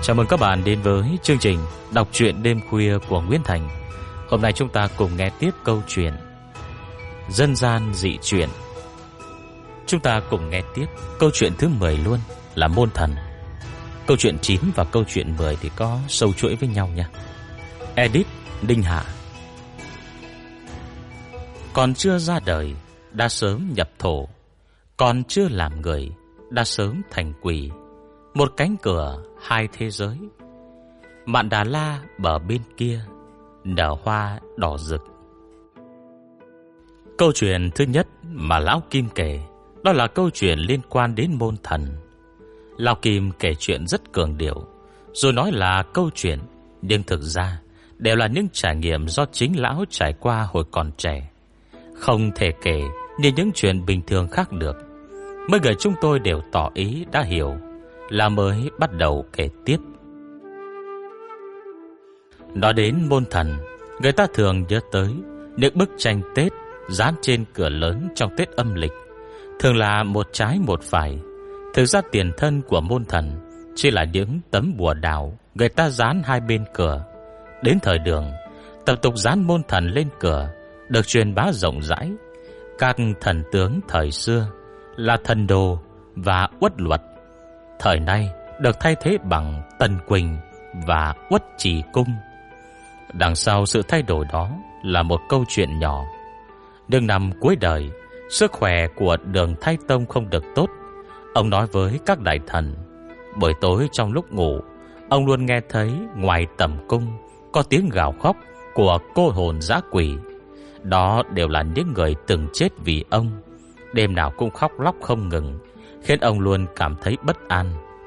Chào mừng các bạn đến với chương trình đọc truyện đêm khuya của Nguyễn Thành. Hôm nay chúng ta cùng nghe tiếp câu chuyện Dân gian dị truyện. Chúng ta cùng nghe tiếp câu chuyện thứ 10 luôn là Môn Thần. Câu chuyện 9 và câu chuyện 10 thì có sâu chuỗi với nhau nha. Edit Đinh Hạ. Còn chưa ra đời đã sớm nhập thổ, còn chưa làm người đã sớm thành quỷ. Một cánh cửa hai thế giới. Mạn Đà La bờ bên kia nở hoa đỏ rực. Câu chuyện thứ nhất mà Lão Kim kể, đó là câu chuyện liên quan đến Môn Thần. Lão Kim kể chuyện rất cường điệu, rồi nói là câu chuyện, nhưng thực ra đều là những trải nghiệm do chính Lão trải qua hồi còn trẻ, không thể kể như những chuyện bình thường khác được. Mấy người chúng tôi đều tỏ ý đã hiểu, là mới bắt đầu kể tiếp. Nói đến Môn Thần, người ta thường nhớ tới những bức tranh Tết dán trên cửa lớn trong Tết âm lịch, thường là một trái một phải. Thực ra tiền thân của Môn Thần chỉ là những tấm bùa đào người ta dán hai bên cửa. Đến thời Đường, tập tục dán Môn Thần lên cửa được truyền bá rộng rãi. Các thần tướng thời xưa là Thần Đồ và Uất Luật, thời nay được thay thế bằng Tần Quỳnh và Uất Trì Cung. Đằng sau sự thay đổi đó là một câu chuyện nhỏ. Đương năm cuối đời, sức khỏe của Đường Thái Tông không được tốt. Ông nói với các đại thần, buổi tối trong lúc ngủ, ông luôn nghe thấy ngoài tầm cung có tiếng gào khóc của cô hồn dã quỷ. Đó đều là những người từng chết vì ông, đêm nào cũng khóc lóc không ngừng, khiến ông luôn cảm thấy bất an.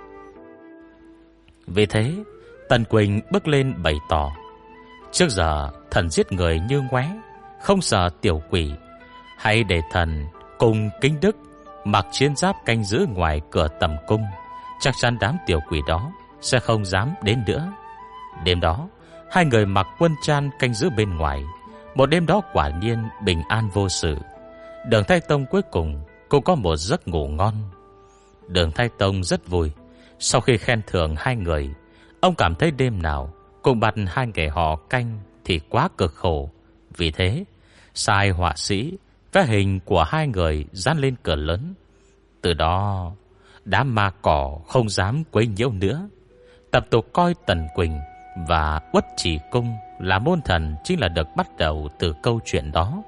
Vì thế, Tần Quỳnh bước lên bày tỏ, trước giờ thần giết người như ngoé, không sợ tiểu quỷ. Hãy để thần cùng Kính Đức mặc chiến giáp canh giữ ngoài cửa tầm cung, chắc chắn đám tiểu quỷ đó sẽ không dám đến nữa. Đêm đó, hai người mặc quân trang canh giữ bên ngoài. Một đêm đó quả nhiên bình an vô sự. Đường Thái Tông cuối cùng cũng có một giấc ngủ ngon. Đường Thái Tông rất vui. Sau khi khen thưởng hai người, ông cảm thấy đêm nào cũng bắt hai người họ canh thì quá cực khổ. Vì thế, sai họa sĩ vẽ hình của hai người dán lên cửa lớn. Từ đó, đám ma cỏ không dám quấy nhiễu nữa. Tập tục coi Tần Quỳnh và Uất Trì Cung là Môn Thần chính là được bắt đầu từ câu chuyện đó.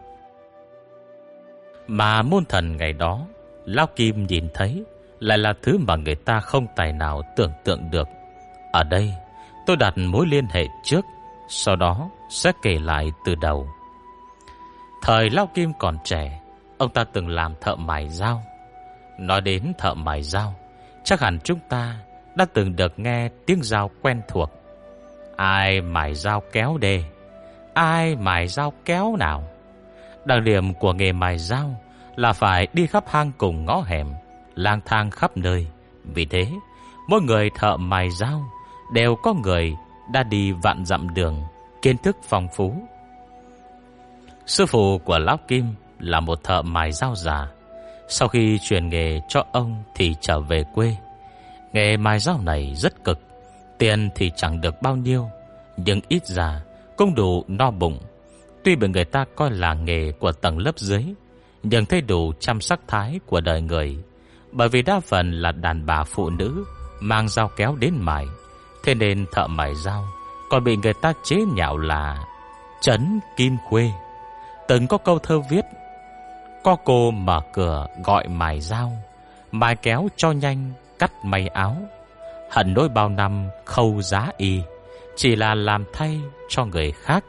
Mà Môn Thần ngày đó, Lão Kim nhìn thấy lại là thứ mà người ta không tài nào tưởng tượng được. Ở đây, tôi đặt mối liên hệ trước, sau đó sẽ kể lại từ đầu. Thời Lão Kim còn trẻ, ông ta từng làm thợ mài dao. Nói đến thợ mài dao, chắc hẳn chúng ta đã từng được nghe tiếng dao quen thuộc. Ai mài dao kéo đề? Ai mài dao kéo nào? Đặc điểm của nghề mài dao là phải đi khắp hang cùng ngõ hẻm, lang thang khắp nơi. Vì thế, mỗi người thợ mài dao đều có người đã đi vạn dặm đường, kiến thức phong phú. Sư phụ của Lão Kim là một thợ mài dao già. Sau khi truyền nghề cho ông thì trở về quê. Nghề mài dao này rất cực, tiền thì chẳng được bao nhiêu, nhưng ít ra cũng đủ no bụng. Tuy bị người ta coi là nghề của tầng lớp dưới, nhưng thấy đủ trăm sắc thái của đời người. Bởi vì đa phần là đàn bà phụ nữ mang dao kéo đến mài, thế nên thợ mài dao còn bị người ta chế nhạo là Trấn Kim Khuê. Từng có câu thơ viết, có cô mở cửa gọi mài dao, mài kéo cho nhanh cắt may áo. Hận nỗi bao năm khâu giá y, chỉ là làm thay cho người khác.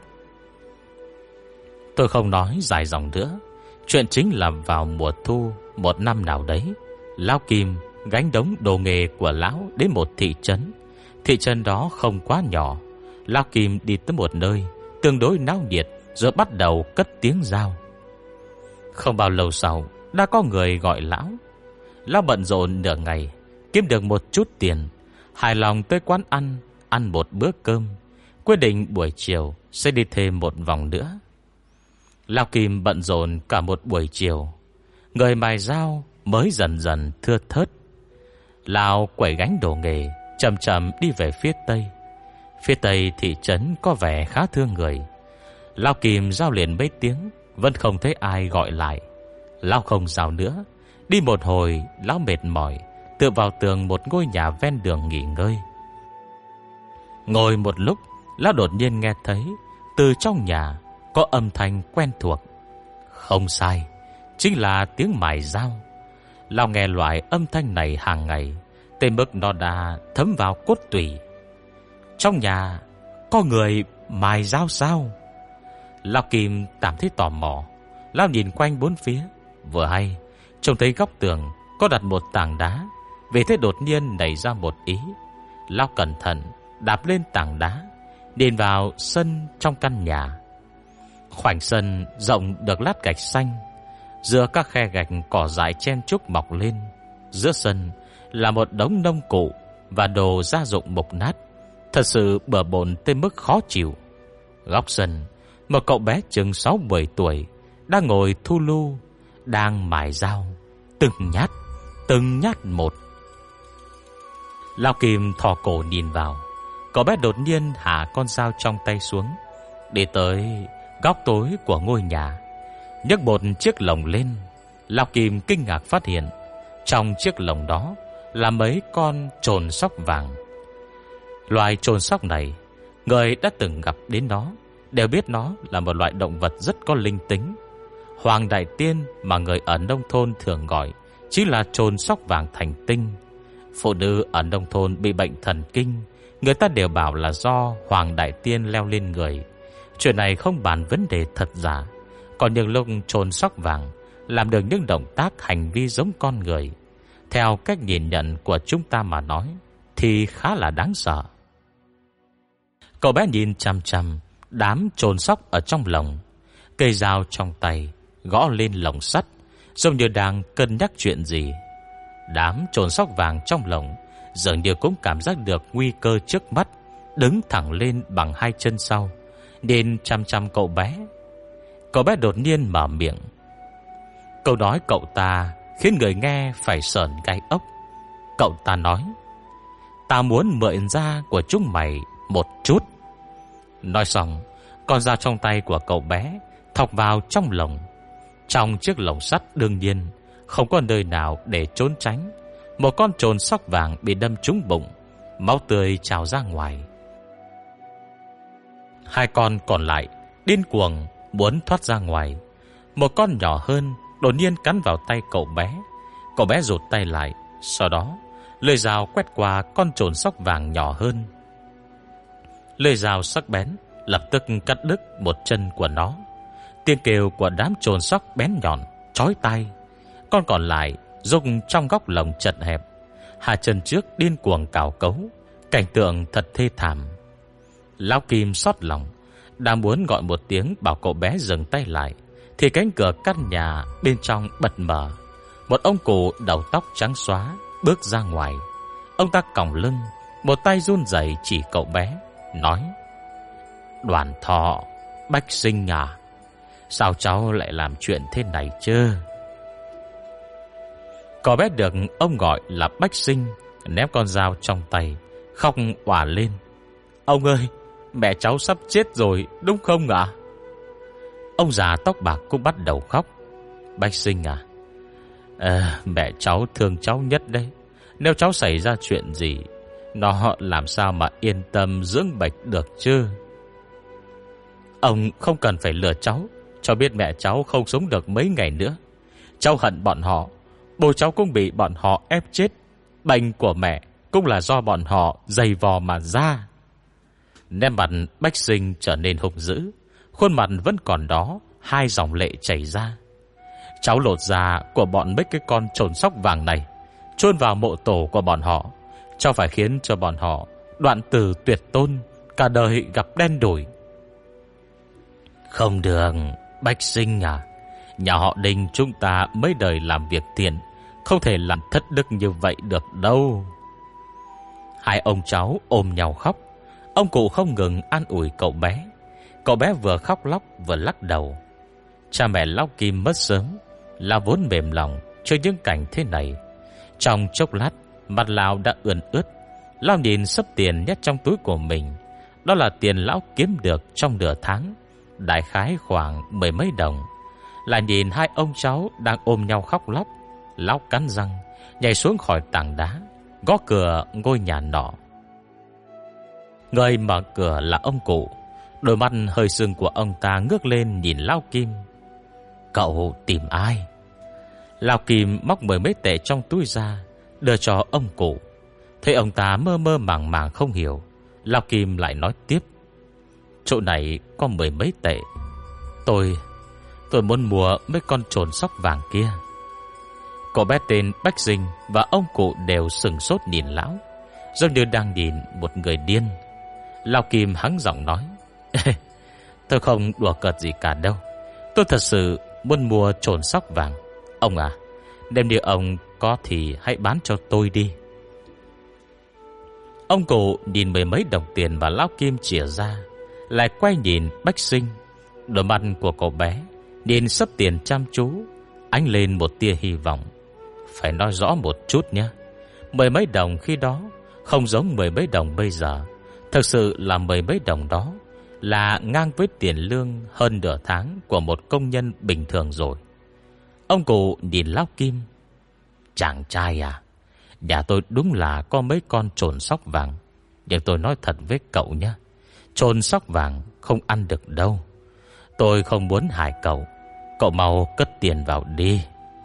Tôi không nói dài dòng nữa. Chuyện chính là vào mùa thu một năm nào đấy, Lão Kim gánh đống đồ nghề của lão đến một thị trấn. Thị trấn đó không quá nhỏ. Lão Kim đi tới một nơi tương đối náo nhiệt, rồi bắt đầu cất tiếng dao. Không bao lâu sau, đã có người gọi lão. Lão bận rộn nửa ngày, kiếm được một chút tiền, hài lòng tới quán ăn một bữa cơm, quyết định buổi chiều sẽ đi thêm một vòng nữa. Lão Kim bận rộn cả một buổi chiều, người mài dao mới dần dần thưa thớt. Lão quẩy gánh đồ nghề, chậm chậm đi về phía tây. Phía tây thị trấn có vẻ khá thương người. Lão Kim rao liền mấy tiếng, vẫn không thấy ai gọi lại. Lão không rao nữa. Đi một hồi, lão mệt mỏi, tựa vào tường một ngôi nhà ven đường nghỉ ngơi. Ngồi một lúc, lão đột nhiên nghe thấy từ trong nhà có âm thanh quen thuộc. Không sai, chính là tiếng mài dao. Lão nghe loại âm thanh này hàng ngày, tới mức nó đã thấm vào cốt tủy. Trong nhà có người mài dao sao? Lão Kim cảm thấy tò mò. Lão nhìn quanh bốn phía, vừa hay trông thấy góc tường có đặt một tảng đá. Vì thế đột nhiên nảy ra một ý. Lão cẩn thận đạp lên tảng đá, đi vào sân trong căn nhà. Khoảnh sân rộng được lát gạch xanh, giữa các khe gạch cỏ dại chen chúc mọc lên. Giữa sân là một đống nông cụ và đồ gia dụng mục nát, thật sự bừa bộn tới mức khó chịu. Góc sân, một cậu bé chừng 6-7 tuổi đang ngồi thu lu, đang mài dao, từng nhát một. Lão Kim thò cổ nhìn vào. Cậu bé đột nhiên hạ con dao trong tay xuống, đi tới góc tối của ngôi nhà, nhấc một chiếc lồng lên. Lão Kim kinh ngạc phát hiện trong chiếc lồng đó là mấy con trồn sóc vàng. Loài trồn sóc này, người đã từng gặp đến nó đều biết nó là một loại động vật rất có linh tính. Hoàng đại tiên mà người ở nông thôn thường gọi chính là trồn sóc vàng thành tinh. Phụ nữ ở nông thôn bị bệnh thần kinh, người ta đều bảo là do Hoàng đại tiên leo lên người. Chuyện này không bàn vấn đề thật giả. Còn những lúc trồn sóc vàng làm được những động tác hành vi giống con người, theo cách nhìn nhận của chúng ta mà nói, thì khá là đáng sợ. Cậu bé nhìn chằm chằm đám trồn sóc ở trong lồng, cây dao trong tay gõ lên lồng sắt, giống như đang cân nhắc chuyện gì. Đám trồn sóc vàng trong lồng dường như cũng cảm giác được nguy cơ trước mắt, đứng thẳng lên bằng hai chân sau, nên chăm chăm cậu bé. Cậu bé đột nhiên mở miệng. Câu nói cậu ta khiến người nghe phải sởn gai ốc. Cậu ta nói: "Ta muốn mượn da của chúng mày một chút." Nói xong, con dao trong tay của cậu bé thọc vào trong lồng. Trong chiếc lồng sắt đương nhiên không có nơi nào để trốn tránh. Một con trồn sóc vàng bị đâm trúng bụng, máu tươi trào ra ngoài. Hai con còn lại điên cuồng muốn thoát ra ngoài. Một con nhỏ hơn đột nhiên cắn vào tay cậu bé. Cậu bé rụt tay lại, sau đó lưỡi dao quét qua con trồn sóc vàng nhỏ hơn. Lưỡi dao sắc bén lập tức cắt đứt một chân của nó. Tiếng kêu của đám trồn sóc bén nhọn chói tai. Con còn lại rúc trong góc lồng chật hẹp, hai chân trước điên cuồng cào cấu. Cảnh tượng thật thê thảm. Lão Kim xót lòng, đang muốn gọi một tiếng bảo cậu bé dừng tay lại, thì cánh cửa căn nhà bên trong bật mở. Một ông cụ đầu tóc trắng xóa bước ra ngoài. Ông ta còng lưng, một tay run rẩy chỉ cậu bé, nói: "Đoàn Thọ, Bách Sinh à, sao cháu lại làm chuyện thế này chứ?" Cậu bé được ông gọi là Bách Sinh ném con dao trong tay, khóc òa lên: "Ông ơi, mẹ cháu sắp chết rồi đúng không ạ?" Ông già tóc bạc cũng bắt đầu khóc: "Bách Sinh à, mẹ cháu thương cháu nhất đấy. Nếu cháu xảy ra chuyện gì, nó làm sao mà yên tâm dưỡng bệnh được chứ?" "Ông không cần phải lừa cháu. Cháu biết mẹ cháu không sống được mấy ngày nữa. Cháu hận bọn họ. Bố cháu cũng bị bọn họ ép chết. Bệnh của mẹ cũng là do bọn họ giày vò mà ra." Nét mặt Bách Sinh trở nên hung dữ, khuôn mặt vẫn còn đó, hai dòng lệ chảy ra. "Cháu lột da của bọn mấy cái con trồn sóc vàng này, chôn vào mộ tổ của bọn họ. Cháu phải khiến cho bọn họ đoạn tử tuyệt tôn, cả đời gặp đen đủi." "Không được, Bách Sinh à, nhà họ Đinh chúng ta mấy đời làm việc thiện, không thể làm thất đức như vậy được đâu." Hai ông cháu ôm nhau khóc. Ông cụ không ngừng an ủi cậu bé. Cậu bé vừa khóc lóc vừa lắc đầu. Cha mẹ Lão Kim mất sớm, là vốn mềm lòng trước những cảnh thế này. Trong chốc lát, mặt Lão đã ươn ướt, Lão nhìn xấp tiền nhét trong túi của mình. Đó là tiền lão kiếm được trong nửa tháng, đại khái khoảng 10 mấy đồng. Lại nhìn hai ông cháu đang ôm nhau khóc lóc. Lão cắn răng nhảy xuống khỏi tảng đá, gõ cửa ngôi nhà nọ. Người mở cửa là ông cụ. Đôi mắt hơi sưng của ông ta ngước lên nhìn Lão Kim. Cậu tìm ai? Lão Kim móc 10 mấy tệ trong túi ra, đưa cho ông cụ. Thấy ông ta mơ mơ màng màng không hiểu, Lão Kim lại nói tiếp. Chỗ này có 10 mấy tệ. Tôi muốn mua mấy con trồn sóc vàng kia. Cậu bé tên Bách Sinh và ông cụ đều sừng sốt nhìn lão, giống như đang nhìn một người điên. Lão Kim hắng giọng nói. Tôi không đùa cợt gì cả đâu. Tôi thật sự muốn mua trồn sóc vàng. Ông à, đem như ông có thì hãy bán cho tôi đi. Ông cụ nhìn 10 mấy đồng tiền mà Lão Kim chìa ra, lại quay nhìn Bách Sinh. Đôi mắt của cậu bé nhìn xấp tiền chăm chú, ánh lên một tia hy vọng. Phải nói rõ một chút nhé. 10 mấy đồng khi đó không giống 10 mấy đồng bây giờ. Thực sự là 10 mấy đồng đó là ngang với tiền lương hơn nửa tháng của một công nhân bình thường rồi. Ông cụ nhìn Lão Kim. Chàng trai à, nhà tôi đúng là có mấy con trồn sóc vàng. Nhưng tôi nói thật với cậu nhé, trồn sóc vàng không ăn được đâu. Tôi không muốn hại cậu. Cậu mau cất tiền vào đi.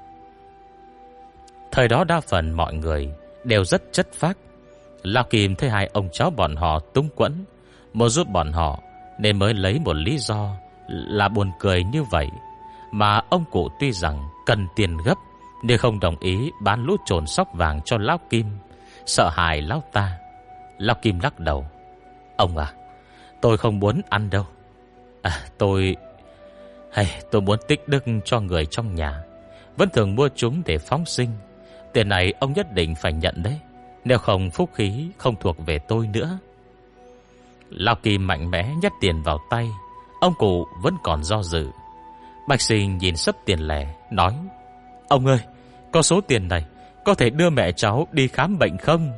Thời đó đa phần mọi người đều rất chất phác. Lão Kim thấy hai ông cháu bọn họ túng quẫn, muốn giúp bọn họ, nên mới lấy một lý do là buồn cười như vậy. Mà ông cụ tuy rằng cần tiền gấp, nhưng không đồng ý bán lũ trồn sóc vàng cho Lão Kim, sợ hại lão ta. Lão Kim lắc đầu. Ông à, tôi không muốn ăn đâu. Tôi muốn tích đức cho người trong nhà, vẫn thường mua chúng để phóng sinh. Tiền này ông nhất định phải nhận đấy, nếu không phúc khí không thuộc về tôi nữa. Lão Kim mạnh mẽ nhét tiền vào tay. Ông cụ vẫn còn do dự. Bạch Sinh nhìn xấp tiền lẻ, nói. Ông ơi, có số tiền này có thể đưa mẹ cháu đi khám bệnh không?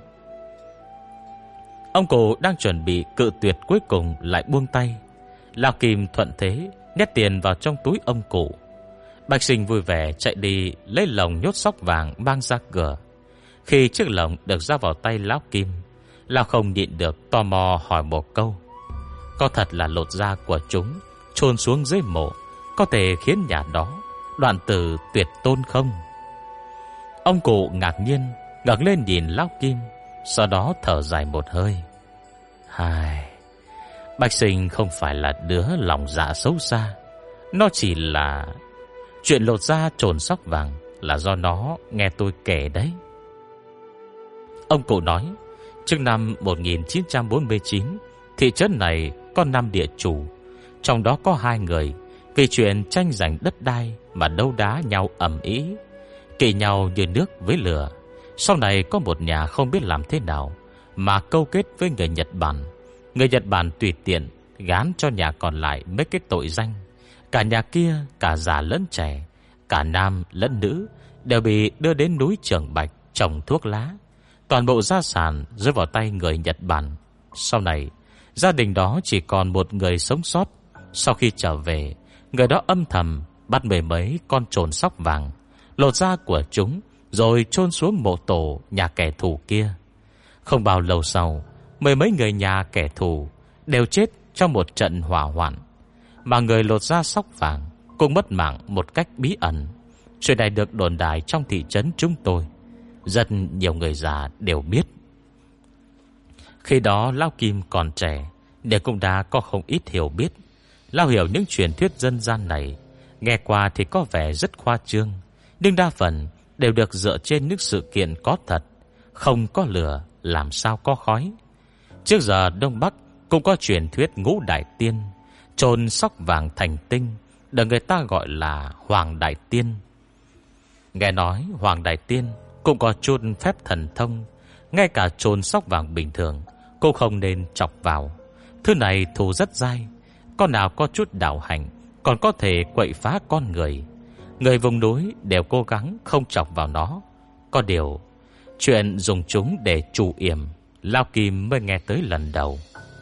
Ông cụ đang chuẩn bị cự tuyệt, cuối cùng lại buông tay. Lão Kim thuận thế nhét tiền vào trong túi ông cụ. Bạch Sinh vui vẻ chạy đi lấy lồng nhốt sóc vàng mang ra cửa. Khi chiếc lồng được giao vào tay Lão Kim, Lão không nhịn được tò mò hỏi một câu. Có thật là lột da của chúng chôn xuống dưới mộ có thể khiến nhà đó đoạn tử tuyệt tôn không? Ông cụ ngạc nhiên ngẩng lên nhìn Lão Kim, sau đó thở dài một hơi. Bạch Sinh không phải là đứa lòng dạ xấu xa. Nó chỉ là chuyện lột da trồn sóc vàng là do nó nghe tôi kể đấy. Ông cụ nói, trước năm 1949, thị trấn này có 5 địa chủ, trong đó có 2 người vì chuyện tranh giành đất đai mà đấu đá nhau ầm ĩ, kỵ nhau như nước với lửa. Sau này có một nhà không biết làm thế nào mà câu kết với người Nhật Bản. Người Nhật Bản tùy tiện gán cho nhà còn lại mấy cái tội danh. Cả nhà kia, cả già lẫn trẻ, cả nam lẫn nữ, đều bị đưa đến núi Trường Bạch trồng thuốc lá. Toàn bộ gia sản rơi vào tay người Nhật Bản. Sau này, gia đình đó chỉ còn một người sống sót. Sau khi trở về, người đó âm thầm bắt 10 mấy con trồn sóc vàng, lột da của chúng, rồi chôn xuống mộ tổ nhà kẻ thù kia. Không bao lâu sau, 10 mấy người nhà kẻ thù đều chết trong một trận hỏa hoạn, mà người lột da sóc vàng cũng mất mạng một cách bí ẩn. Chuyện này được đồn đại trong thị trấn chúng tôi. Rất nhiều người già đều biết. Khi đó Lão Kim còn trẻ, để cũng đã có không ít hiểu biết. Lão hiểu những truyền thuyết dân gian này, nghe qua thì có vẻ rất khoa trương, nhưng đa phần đều được dựa trên những sự kiện có thật. Không có lửa làm sao có khói. Trước giờ Đông Bắc cũng có truyền thuyết ngũ đại tiên, trồn sóc vàng thành tinh, được người ta gọi là Hoàng Đại Tiên. Nghe nói Hoàng Đại Tiên cũng có chút phép thần thông, ngay cả trồn sóc vàng bình thường cũng không nên chọc vào. Thứ này thù rất dai, con nào có chút đạo hành còn có thể quậy phá con người. Người vùng núi đều cố gắng không chọc vào nó. Có điều chuyện dùng chúng để trù yểm Lão Kim mới nghe tới lần đầu.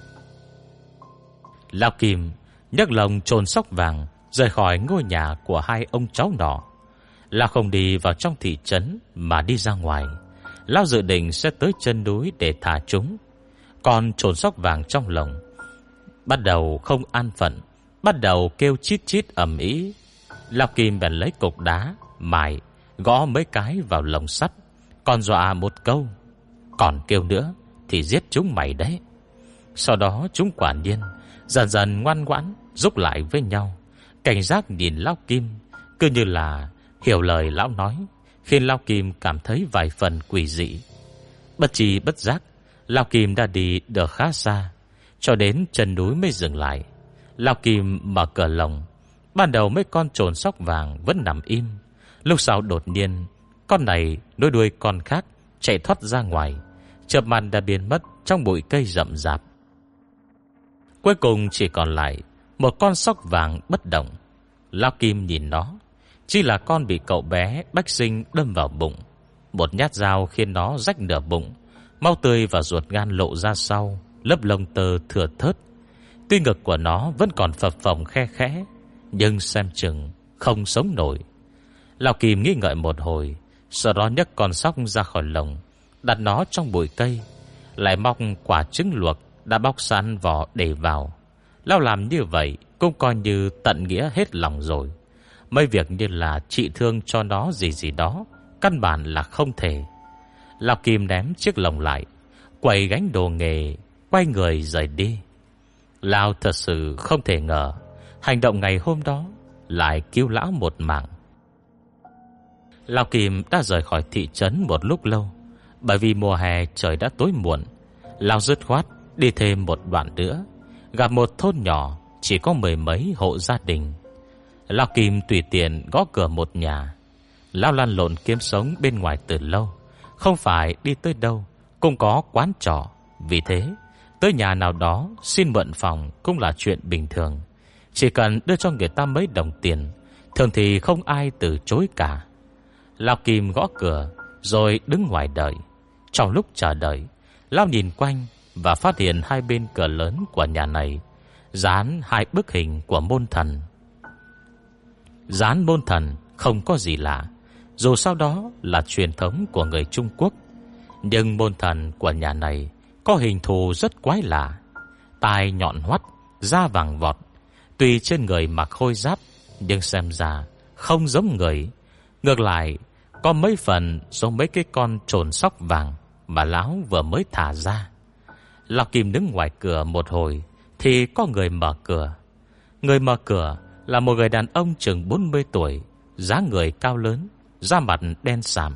Lão Kim nhấc lồng chồn sóc vàng rời khỏi ngôi nhà của hai ông cháu nọ. Lão không đi vào trong thị trấn mà đi ra ngoài. Lão dự định sẽ tới chân núi để thả chúng. Còn chồn sóc vàng trong lồng bắt đầu không an phận, bắt đầu kêu chít chít ầm ĩ. Lão Kim bèn lấy cục đá mài gõ mấy cái vào lồng sắt, còn dọa một câu: còn kêu nữa thì giết chúng mày đấy. Sau đó chúng quả nhiên dần dần ngoan ngoãn rúc lại với nhau, cảnh giác nhìn Lão Kim, cứ như là hiểu lời lão nói, khiến Lão Kim cảm thấy vài phần quỷ dị. Bất tri bất giác, Lão Kim đã đi được khá xa, cho đến chân núi mới dừng lại. Lão Kim mở cửa lồng. Ban đầu mấy con chồn sóc vàng vẫn nằm im. Lúc sau đột nhiên, con này nối đuôi con khác chạy thoát ra ngoài, chợp mắt đã biến mất trong bụi cây rậm rạp. Cuối cùng chỉ còn lại một con sóc vàng bất động. Lão Kim nhìn nó, chỉ là con bị cậu bé Bách Sinh đâm vào bụng. Một nhát dao khiến nó rách nửa bụng, máu tươi và ruột gan lộ ra sau, lớp lông tơ thừa thớt. Tuy ngực của nó vẫn còn phập phồng khe khẽ, nhưng xem chừng không sống nổi. Lão Kim nghĩ ngợi một hồi, sau đó nhấc con sóc ra khỏi lồng, đặt nó trong bụi cây, lại móc quả trứng luộc đã bóc sẵn vỏ để vào. Lão làm như vậy cũng coi như tận nghĩa hết lòng rồi. Mấy việc như là trị thương cho nó gì đó căn bản là không thể. Lão Kim ném chiếc lồng lại, quầy gánh đồ nghề, quay người rời đi. Lão thật sự không thể ngờ hành động ngày hôm đó lại cứu lão một mạng. Lão Kim đã rời khỏi thị trấn một lúc lâu, bởi vì mùa hè trời đã tối muộn. Lão dứt khoát đi thêm một đoạn nữa, gặp một thôn nhỏ chỉ có mười mấy hộ gia đình. Lão Kim tùy tiện gõ cửa một nhà. Lão lăn lộn kiếm sống bên ngoài từ lâu, không phải đi tới đâu cũng có quán trọ. Vì thế tới nhà nào đó xin mượn phòng cũng là chuyện bình thường. Chỉ cần đưa cho người ta mấy đồng tiền, thường thì không ai từ chối cả. Lão Kim gõ cửa rồi đứng ngoài đợi. Trong lúc chờ đợi, Lão nhìn quanh và phát hiện hai bên cửa lớn của nhà này dán hai bức hình của môn thần. Dán môn thần không có gì lạ, dù sau đó là truyền thống của người Trung Quốc. Nhưng môn thần của nhà này có hình thù rất quái lạ, tai nhọn hoắt, da vàng vọt. Tuy trên người mặc khôi giáp, nhưng xem ra không giống người. Ngược lại có mấy phần giống mấy cái con chồn sóc vàng mà lão vừa mới thả ra. Lão Kim đứng ngoài cửa một hồi thì có người mở cửa. Người mở cửa là một người đàn ông chừng 40 tuổi, dáng người cao lớn, da mặt đen sạm.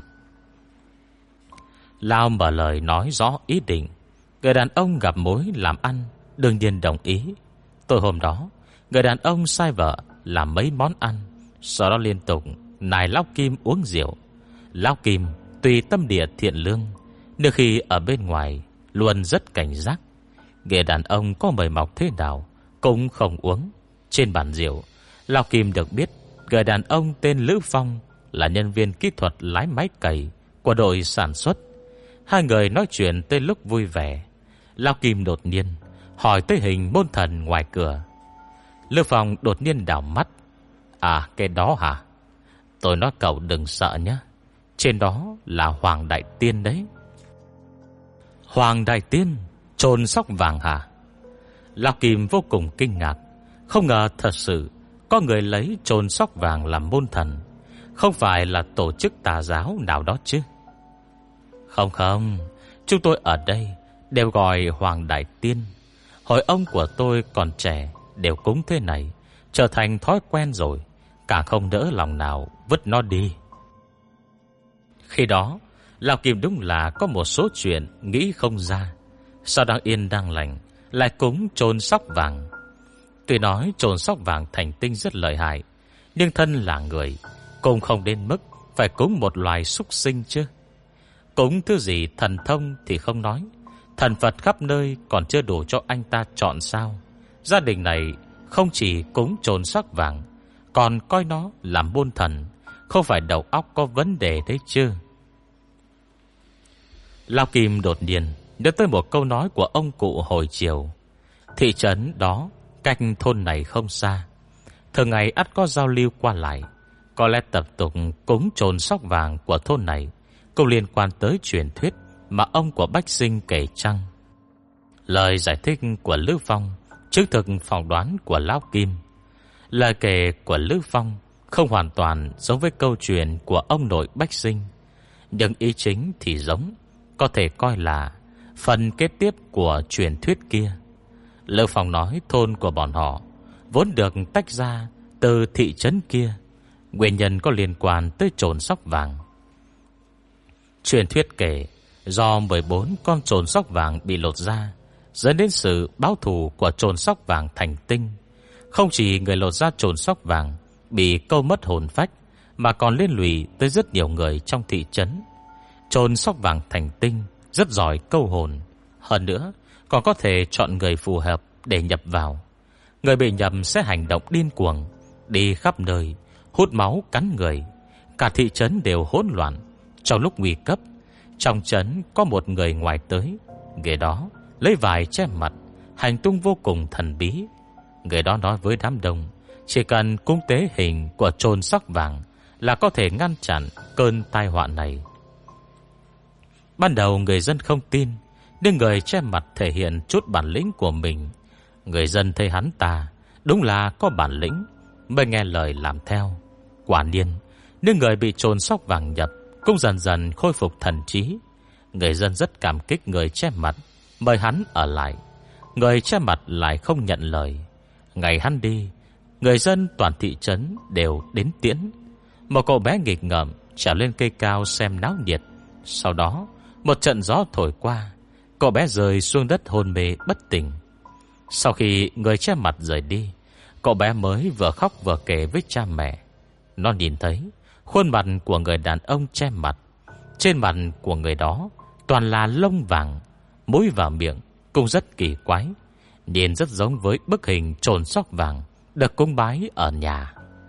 Lão mở lời nói rõ ý định. Người đàn ông gặp mối làm ăn, đương nhiên đồng ý. Tối hôm đó, người đàn ông sai vợ làm mấy món ăn, sau đó liên tục nài Lão Kim uống rượu. Lão Kim tùy tâm địa thiện lương, nhưng khi ở bên ngoài luôn rất cảnh giác. Người đàn ông có mời mọc thế nào cũng không uống. Trên bàn rượu, Lão Kim được biết người đàn ông tên Lữ Phong là nhân viên kỹ thuật lái máy cày của đội sản xuất. Hai người nói chuyện tới lúc vui vẻ. Lão Kim đột nhiên hỏi tới hình môn thần ngoài cửa. Lữ Phong đột nhiên đảo mắt. À, cái đó hả? Tôi nói cậu đừng sợ nhé, trên đó là Hoàng Đại Tiên đấy. Hoàng Đại Tiên chồn sóc vàng hả? Lão Kim vô cùng kinh ngạc. Không ngờ thật sự có người lấy chồn sóc vàng làm môn thần. Không phải là tổ chức tà giáo nào đó chứ? Không, chúng tôi ở đây đều gọi Hoàng Đại Tiên. Hồi ông của tôi còn trẻ đều cúng thế này, trở thành thói quen rồi, cả không đỡ lòng nào vứt nó đi. Khi đó Lão Kim đúng là có một số chuyện nghĩ không ra. Sao đang yên đang lành lại cúng chồn sóc vàng? Tuy nói chồn sóc vàng thành tinh rất lợi hại, nhưng thân là người cũng không đến mức phải cúng một loài súc sinh chứ. Cúng thứ gì thần thông thì không nói, thần Phật khắp nơi còn chưa đủ cho anh ta chọn sao? Gia đình này không chỉ cúng chồn sóc vàng, còn coi nó làm môn thần, không phải đầu óc có vấn đề đấy chứ? Lão Kim đột nhiên nhớ tới một câu nói của ông cụ hồi chiều. Thị trấn đó cách thôn này không xa, thường ngày ắt có giao lưu qua lại. Có lẽ tập tục cúng chồn sóc vàng của thôn này cũng liên quan tới truyền thuyết mà ông của Bách Sinh kể chăng? Lời giải thích của Lữ Phong chứng thực phỏng đoán của Lão Kim. Lời kể của Lữ Phong không hoàn toàn giống với câu chuyện của ông nội Bách Sinh, nhưng ý chính thì giống, có thể coi là phần kế tiếp của truyền thuyết kia. Lữ Phong nói thôn của bọn họ vốn được tách ra từ thị trấn kia, nguyên nhân có liên quan tới chồn sóc vàng. Truyền thuyết kể do 14 con chồn sóc vàng bị lột ra, dẫn đến sự báo thù của chồn sóc vàng thành tinh. Không chỉ người lột ra chồn sóc vàng bị câu mất hồn phách, mà còn liên lụy tới rất nhiều người trong thị trấn. Chồn sóc vàng thành tinh rất giỏi câu hồn, hơn nữa còn có thể chọn người phù hợp để nhập vào. Người bị nhập sẽ hành động điên cuồng, đi khắp nơi, hút máu cắn người. Cả thị trấn đều hỗn loạn. Trong lúc nguy cấp, trong trấn có một người ngoài tới. Người đó lấy vải che mặt, hành tung vô cùng thần bí. Người đó nói với đám đông, chỉ cần cúng tế hình của chồn sóc vàng là có thể ngăn chặn cơn tai họa này. Ban đầu người dân không tin, nhưng người che mặt thể hiện chút bản lĩnh của mình. Người dân thấy hắn ta đúng là có bản lĩnh, mới nghe lời làm theo. Quả nhiên, những người bị chồn sóc vàng nhập cũng dần dần khôi phục thần trí. Người dân rất cảm kích người che mặt, mời hắn ở lại. Người che mặt lại không nhận lời. Ngày hắn đi, người dân toàn thị trấn đều đến tiễn. Một cậu bé nghịch ngợm trèo lên cây cao xem náo nhiệt. Sau đó một trận gió thổi qua, cậu bé rơi xuống đất hôn mê bất tỉnh. Sau khi người che mặt rời đi, cậu bé mới vừa khóc vừa kể với cha mẹ. Nó nhìn thấy khuôn mặt của người đàn ông che mặt. Trên mặt của người đó toàn là lông vàng, mũi và miệng cũng rất kỳ quái, nhìn rất giống với bức hình chồn sóc vàng được cúng bái ở nhà.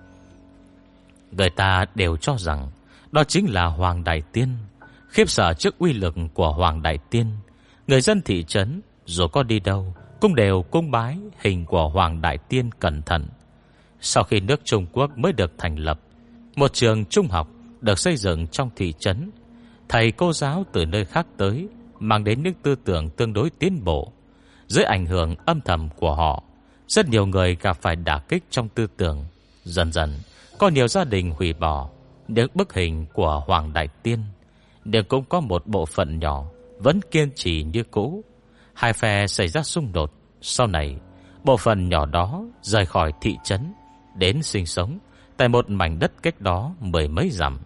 Người ta đều cho rằng đó chính là Hoàng Đại Tiên. Khiếp sợ trước uy lực của Hoàng Đại Tiên, người dân thị trấn dù có đi đâu cũng đều cúng bái hình của Hoàng Đại Tiên cẩn thận. Sau khi nước Trung Quốc mới được thành lập, một trường trung học được xây dựng trong thị trấn. Thầy cô giáo từ nơi khác tới, mang đến những tư tưởng tương đối tiến bộ. Dưới ảnh hưởng âm thầm của họ, rất nhiều người gặp phải đả kích trong tư tưởng. Dần dần có nhiều gia đình hủy bỏ những bức hình của Hoàng Đại Tiên, nhưng cũng có một bộ phận nhỏ vẫn kiên trì như cũ. Hai phe xảy ra xung đột. Sau này bộ phận nhỏ đó rời khỏi thị trấn, đến sinh sống tại một mảnh đất cách đó mười mấy dặm.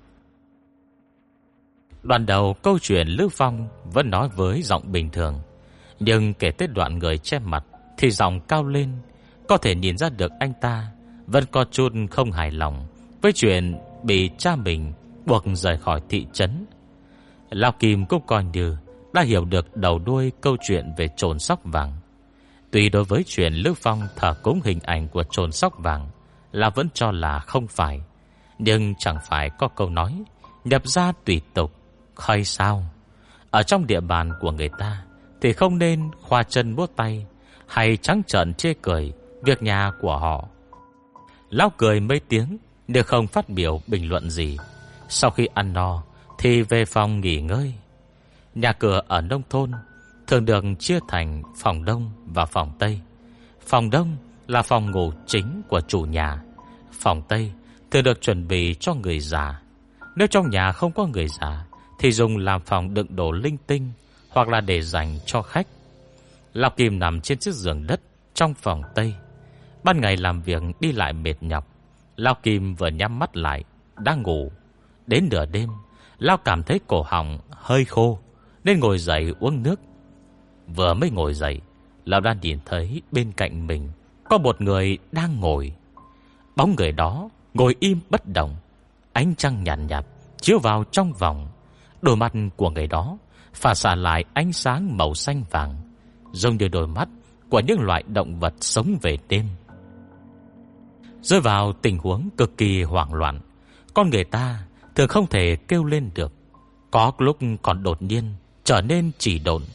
Đoạn đầu câu chuyện Lữ Phong vẫn nói với giọng bình thường, nhưng kể tới đoạn người che mặt thì giọng cao lên. Có thể nhìn ra được anh ta vẫn có chút không hài lòng với chuyện bị cha mình buộc rời khỏi thị trấn. Lão Kim cũng coi như đã hiểu được đầu đuôi câu chuyện về chồn sóc vàng. Tuy đối với chuyện Lữ Phong thờ cúng hình ảnh của chồn sóc vàng là vẫn cho là không phải, nhưng chẳng phải có câu nói nhập gia tùy tục hay sao? Ở trong địa bàn của người ta thì không nên khoa chân múa tay hay trắng trợn chê cười việc nhà của họ. Lão cười mấy tiếng nhưng không phát biểu bình luận gì. Sau khi ăn no thì về phòng nghỉ ngơi. Nhà cửa ở nông thôn thường được chia thành phòng Đông và phòng Tây. Phòng Đông là phòng ngủ chính của chủ nhà. Phòng Tây thường được chuẩn bị cho người già. Nếu trong nhà không có người già thì dùng làm phòng đựng đồ linh tinh hoặc là để dành cho khách. Lão Kim nằm trên chiếc giường đất trong phòng Tây. Ban ngày làm việc đi lại mệt nhọc, Lão Kim vừa nhắm mắt lại đang ngủ. Đến nửa đêm, Lão cảm thấy cổ họng hơi khô nên ngồi dậy uống nước. Vừa mới ngồi dậy, Lão đã nhìn thấy bên cạnh mình có một người đang ngồi. Bóng người đó ngồi im bất động. Ánh trăng nhàn nhạt chiếu vào trong vòng. Đôi mắt của người đó phản xạ lại ánh sáng màu xanh vàng, giống như đôi mắt của những loại động vật sống về đêm. Rơi vào tình huống cực kỳ hoảng loạn, con người ta thường không thể kêu lên được. Có lúc còn đột nhiên trở nên chỉ độn.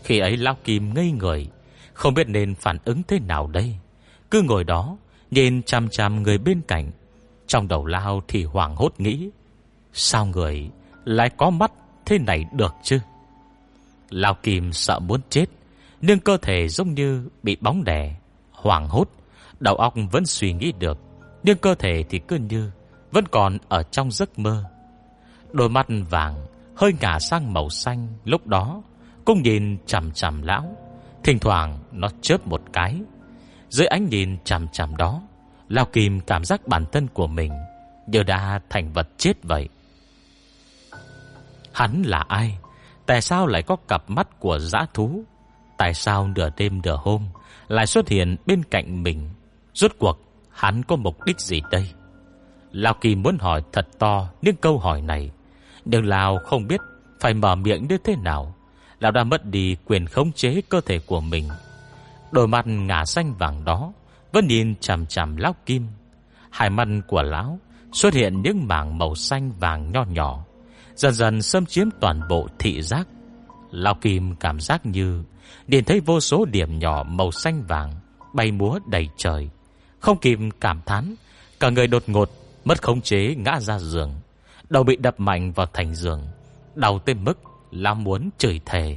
Khi ấy Lão Kim ngây người, không biết nên phản ứng thế nào đây. Cứ ngồi đó nhìn chằm chằm người bên cạnh. Trong đầu Lão thì hoảng hốt nghĩ, sao người lại có mắt thế này được chứ? Lão Kim sợ muốn chết, nhưng cơ thể giống như bị bóng đè, hoảng hốt. Đầu óc vẫn suy nghĩ được, nhưng cơ thể thì cứ như vẫn còn ở trong giấc mơ. Đôi mắt vàng hơi ngả sang màu xanh lúc đó cũng nhìn chằm chằm lão. Thỉnh thoảng nó chớp một cái. Dưới ánh nhìn chằm chằm đó, Lão Kim cảm giác bản thân của mình như đã thành vật chết vậy. Hắn là ai? Tại sao lại có cặp mắt của dã thú? Tại sao nửa đêm nửa hôm lại xuất hiện bên cạnh mình? Rốt cuộc hắn có mục đích gì đây? Lão Kim muốn hỏi thật to những câu hỏi này, nhưng Lão không biết phải mở miệng như thế nào. Lão đã mất đi quyền khống chế cơ thể của mình. Đôi mắt ngả xanh vàng đó vẫn nhìn chằm chằm Lão Kim. Hai mắt của Lão xuất hiện những mảng màu xanh vàng nho nhỏ, dần dần xâm chiếm toàn bộ thị giác. Lão Kim cảm giác như nhìn thấy vô số điểm nhỏ màu xanh vàng bay múa đầy trời. Không kịp cảm thán, cả người đột ngột mất khống chế ngã ra giường, đầu bị đập mạnh vào thành giường, đau tới mức Lão muốn chửi thề.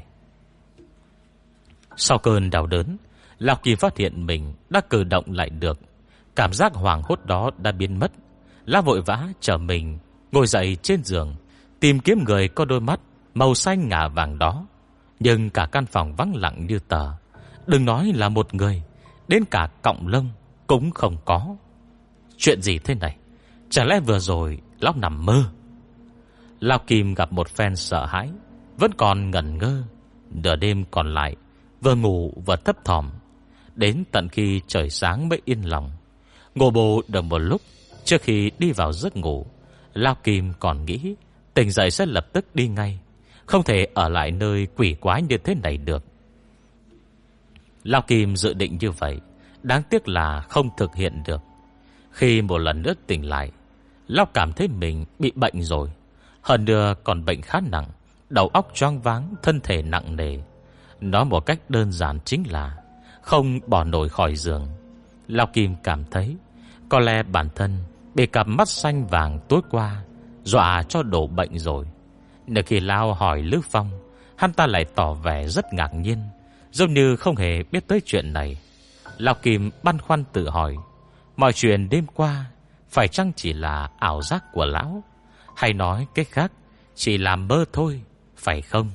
Sau cơn đau đớn, Lão Kim phát hiện mình đã cử động lại được. Cảm giác hoảng hốt đó đã biến mất. Lão vội vã trở mình ngồi dậy trên giường, tìm kiếm người có đôi mắt màu xanh ngả vàng đó. Nhưng cả căn phòng vắng lặng như tờ. Đừng nói là một người, đến cả cọng lông cũng không có. Chuyện gì thế này? Chẳng lẽ vừa rồi Lão nằm mơ? Lão Kim gặp một phen sợ hãi, vẫn còn ngẩn ngơ. Nửa đêm còn lại, vừa ngủ vừa thấp thỏm, đến tận khi trời sáng mới yên lòng. Ngồi bù được một lúc, trước khi đi vào giấc ngủ, Lão Kim còn nghĩ tỉnh dậy sẽ lập tức đi ngay, không thể ở lại nơi quỷ quái như thế này được. Lão Kim dự định như vậy, đáng tiếc là không thực hiện được. Khi một lần nữa tỉnh lại, Lão cảm thấy mình bị bệnh rồi, hơn nữa còn bệnh khá nặng, đầu óc choáng váng, thân thể nặng nề. Nói một cách đơn giản chính là không bỏ nổi khỏi giường. Lão Kim cảm thấy có lẽ bản thân bị cặp mắt xanh vàng tối qua dọa cho đổ bệnh rồi. Nếu khi Lão hỏi Lữ Phong, hắn ta lại tỏ vẻ rất ngạc nhiên, giống như không hề biết tới chuyện này. Lão Kim băn khoăn tự hỏi, mọi chuyện đêm qua phải chăng chỉ là ảo giác của Lão, hay nói cách khác, chỉ là mơ thôi, phải không?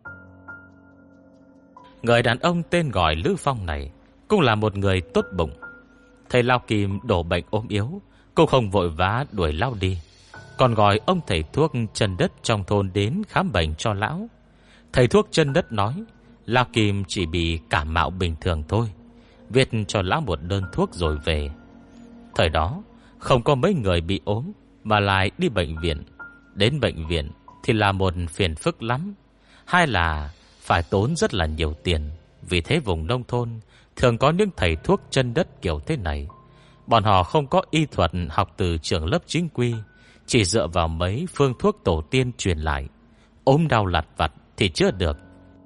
Người đàn ông tên gọi Lữ Phong này cũng là một người tốt bụng. Thấy Lão Kim đổ bệnh ốm yếu, cô không vội vã đuổi Lão đi, còn gọi ông thầy thuốc chân đất trong thôn đến khám bệnh cho Lão. Thầy thuốc chân đất nói Lão Kim chỉ bị cảm mạo bình thường thôi, viết cho Lão một đơn thuốc rồi về. Thời đó không có mấy người bị ốm mà lại đi bệnh viện. Đến bệnh viện thì là một phiền phức lắm, hai là phải tốn rất là nhiều tiền. Vì thế vùng nông thôn thường có những thầy thuốc chân đất kiểu thế này. Bọn họ không có y thuật học từ trường lớp chính quy, chỉ dựa vào mấy phương thuốc tổ tiên truyền lại, ốm đau lặt vặt thì chữa được.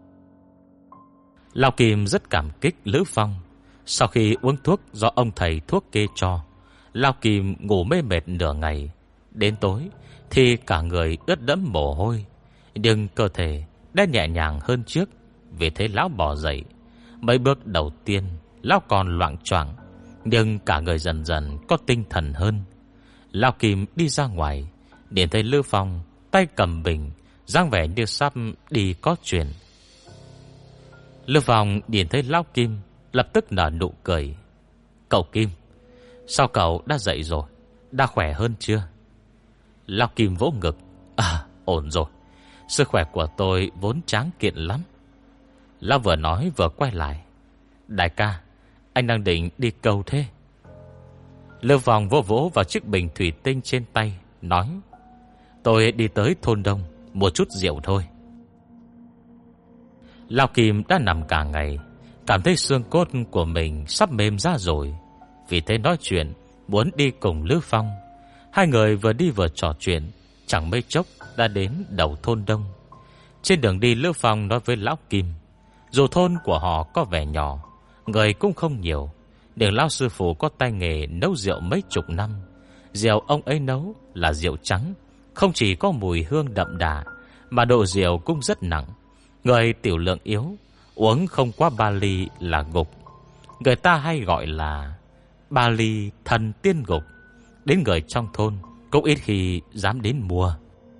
Lão Kim rất cảm kích Lữ Phong. Sau khi uống thuốc do ông thầy thuốc kê cho, Lão Kim ngủ mê mệt nửa ngày. Đến tối thì cả người ướt đẫm mồ hôi, nhưng cơ thể đã nhẹ nhàng hơn trước. Vì thế Lão bò dậy. Mấy bước đầu tiên Lão còn loạng choạng, nhưng cả người dần dần có tinh thần hơn. Lão Kim đi ra ngoài, nhìn thấy Lữ Phong tay cầm bình, dáng vẻ như sắp đi có chuyện. Lữ Phong nhìn thấy Lão Kim lập tức nở nụ cười. Cậu Kim, sao cậu đã dậy rồi? Đã khỏe hơn chưa? Lão Kim vỗ ngực. Ổn rồi. Sức khỏe của tôi vốn tráng kiện lắm. Lão vừa nói vừa quay lại. Đại ca, anh đang định đi câu thế? Lữ Phong vỗ vỗ vào chiếc bình thủy tinh trên tay, nói: Tôi đi tới thôn đông mua chút rượu thôi. Lão Kim đã nằm cả ngày, cảm thấy xương cốt của mình sắp mềm ra rồi. Vì thế nói chuyện muốn đi cùng Lữ Phong. Hai người vừa đi vừa trò chuyện, chẳng mấy chốc đã đến đầu thôn đông. Trên đường đi, Lữ Phong nói với Lão Kim: Dù thôn của họ có vẻ nhỏ, người cũng không nhiều, nhưng lão sư phụ có tay nghề nấu rượu mấy chục năm. Rượu ông ấy nấu là rượu trắng, không chỉ có mùi hương đậm đà, mà độ rượu cũng rất nặng. Người tiểu lượng yếu, uống không quá 3 ly là gục. Người ta hay gọi là 3 ly thần tiên gục. Đến người trong thôn cũng ít khi dám đến mua.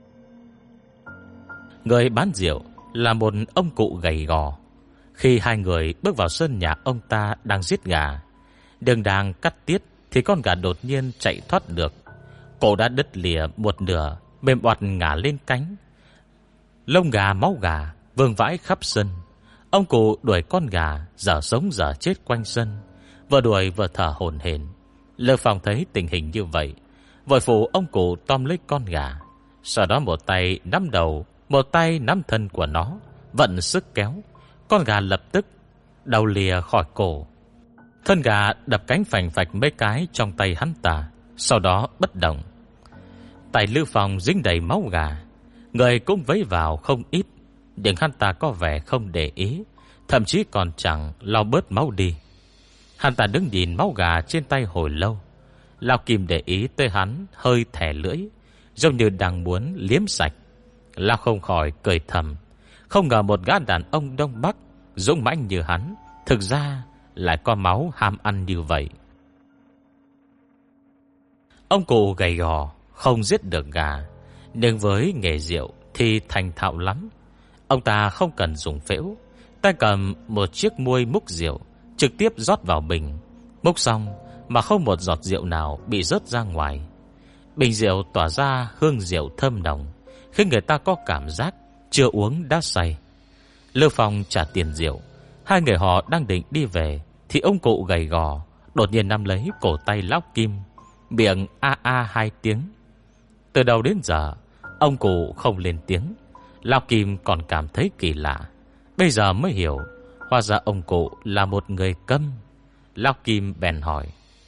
Người bán rượu là một ông cụ gầy gò. Khi hai người bước vào sân nhà ông ta đang giết gà, đường đang cắt tiết thì con gà đột nhiên chạy thoát được. Cổ đã đứt lìa một nửa, mềm oặt ngả lên cánh. Lông gà máu gà vương vãi khắp sân. Ông cụ đuổi con gà dở sống dở chết quanh sân, vừa đuổi vừa thở hổn hển. Lư Phong thấy tình hình như vậy, vội phụ ông cụ tóm lấy con gà, sau đó một tay nắm đầu, một tay nắm thân của nó, vận sức kéo. Con gà lập tức đầu lìa khỏi cổ. Thân gà đập cánh phành phạch mấy cái trong tay hắn ta, sau đó bất động. Tay Lư Phong dính đầy máu gà, người cũng vấy vào không ít, nhưng hắn ta có vẻ không để ý, thậm chí còn chẳng lau bớt máu đi. Hắn ta đứng nhìn máu gà trên tay hồi lâu. Lão Kim để ý tới hắn hơi thẻ lưỡi, giống như đang muốn liếm sạch. Lão không khỏi cười thầm, không ngờ một gã đàn ông Đông Bắc dũng mãnh như hắn thực ra lại có máu ham ăn như vậy. Ông cụ gầy gò không giết được gà, nhưng với nghề rượu thì thành thạo lắm. Ông ta không cần dùng phễu, tay cầm một chiếc muôi múc rượu, trực tiếp rót vào bình. Múc xong mà không một giọt rượu nào bị rớt ra ngoài. Bình rượu tỏa ra hương rượu thơm nồng, khiến người ta có cảm giác chưa uống đã say. Lư Phong trả tiền rượu. Hai người họ đang định đi về thì ông cụ gầy gò đột nhiên nắm lấy cổ tay lão Kim, miệng a a 2 tiếng. Từ đầu đến giờ ông cụ không lên tiếng. Lão Kim còn cảm thấy kỳ lạ, bây giờ mới hiểu, hóa ra ông cụ là một người câm. Lão Kim bèn hỏi: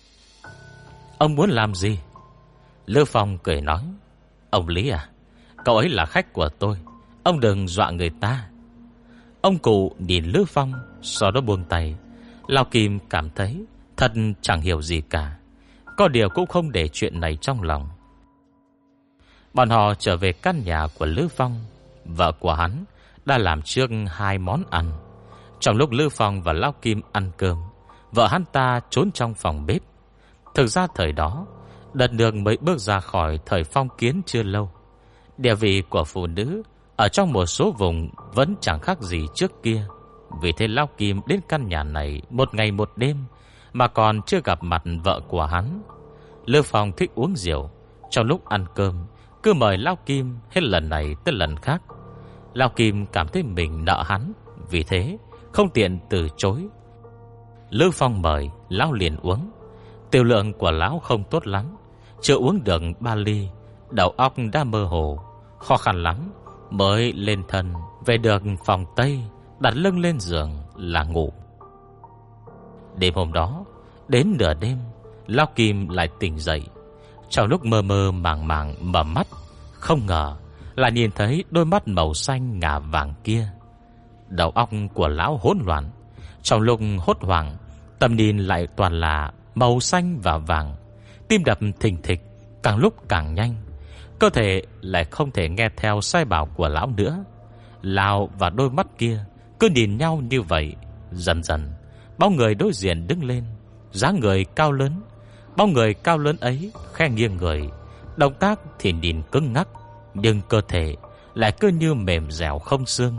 "Ông muốn làm gì?" Lư Phong cười nói: "Ông Lý à, cậu ấy là khách của tôi, ông đừng dọa người ta." Ông cụ nhìn Lư Phong, sau đó buông tay. Lão Kim cảm thấy thật chẳng hiểu gì cả, có điều cũng không để chuyện này trong lòng. Bọn họ trở về căn nhà của Lư Phong. Vợ của hắn đã làm trước 2 món ăn. Trong lúc Lư Phong và Lão Kim ăn cơm, vợ hắn ta trốn trong phòng bếp. Thực ra thời đó đất nước mới bước ra khỏi thời phong kiến chưa lâu. Địa vị của phụ nữ ở trong một số vùng vẫn chẳng khác gì trước kia. Vì thế Lão Kim đến căn nhà này một ngày một đêm mà còn chưa gặp mặt vợ của hắn. Lư Phong thích uống rượu, trong lúc ăn cơm cứ mời Lão Kim hết lần này tới lần khác. Lão Kim cảm thấy mình nợ hắn, vì thế không tiện từ chối. Lư Phong mời, lão liền uống. Tiểu lượng của lão không tốt lắm, chưa uống được 3 ly, đầu óc đã mơ hồ, khó khăn lắm mới lên thân về được phòng Tây, đặt lưng lên giường là ngủ. Đêm hôm đó, đến nửa đêm, Lão Kim lại tỉnh dậy. Trong lúc mơ mơ màng màng mở mắt, không ngờ là nhìn thấy đôi mắt màu xanh ngà vàng kia. Đầu óc của lão hỗn loạn. Trong lúc hốt hoảng, tầm nhìn lại toàn là màu xanh và vàng. Tim đập thình thịch, càng lúc càng nhanh. Cơ thể lại không thể nghe theo sai bảo của lão nữa. Lão và đôi mắt kia cứ nhìn nhau như vậy. Dần dần, bóng người đối diện đứng lên, dáng người cao lớn. Bóng người cao lớn ấy khẽ nghiêng người, động tác thì nhìn cứng ngắc, nhưng cơ thể lại cứ như mềm dẻo không xương.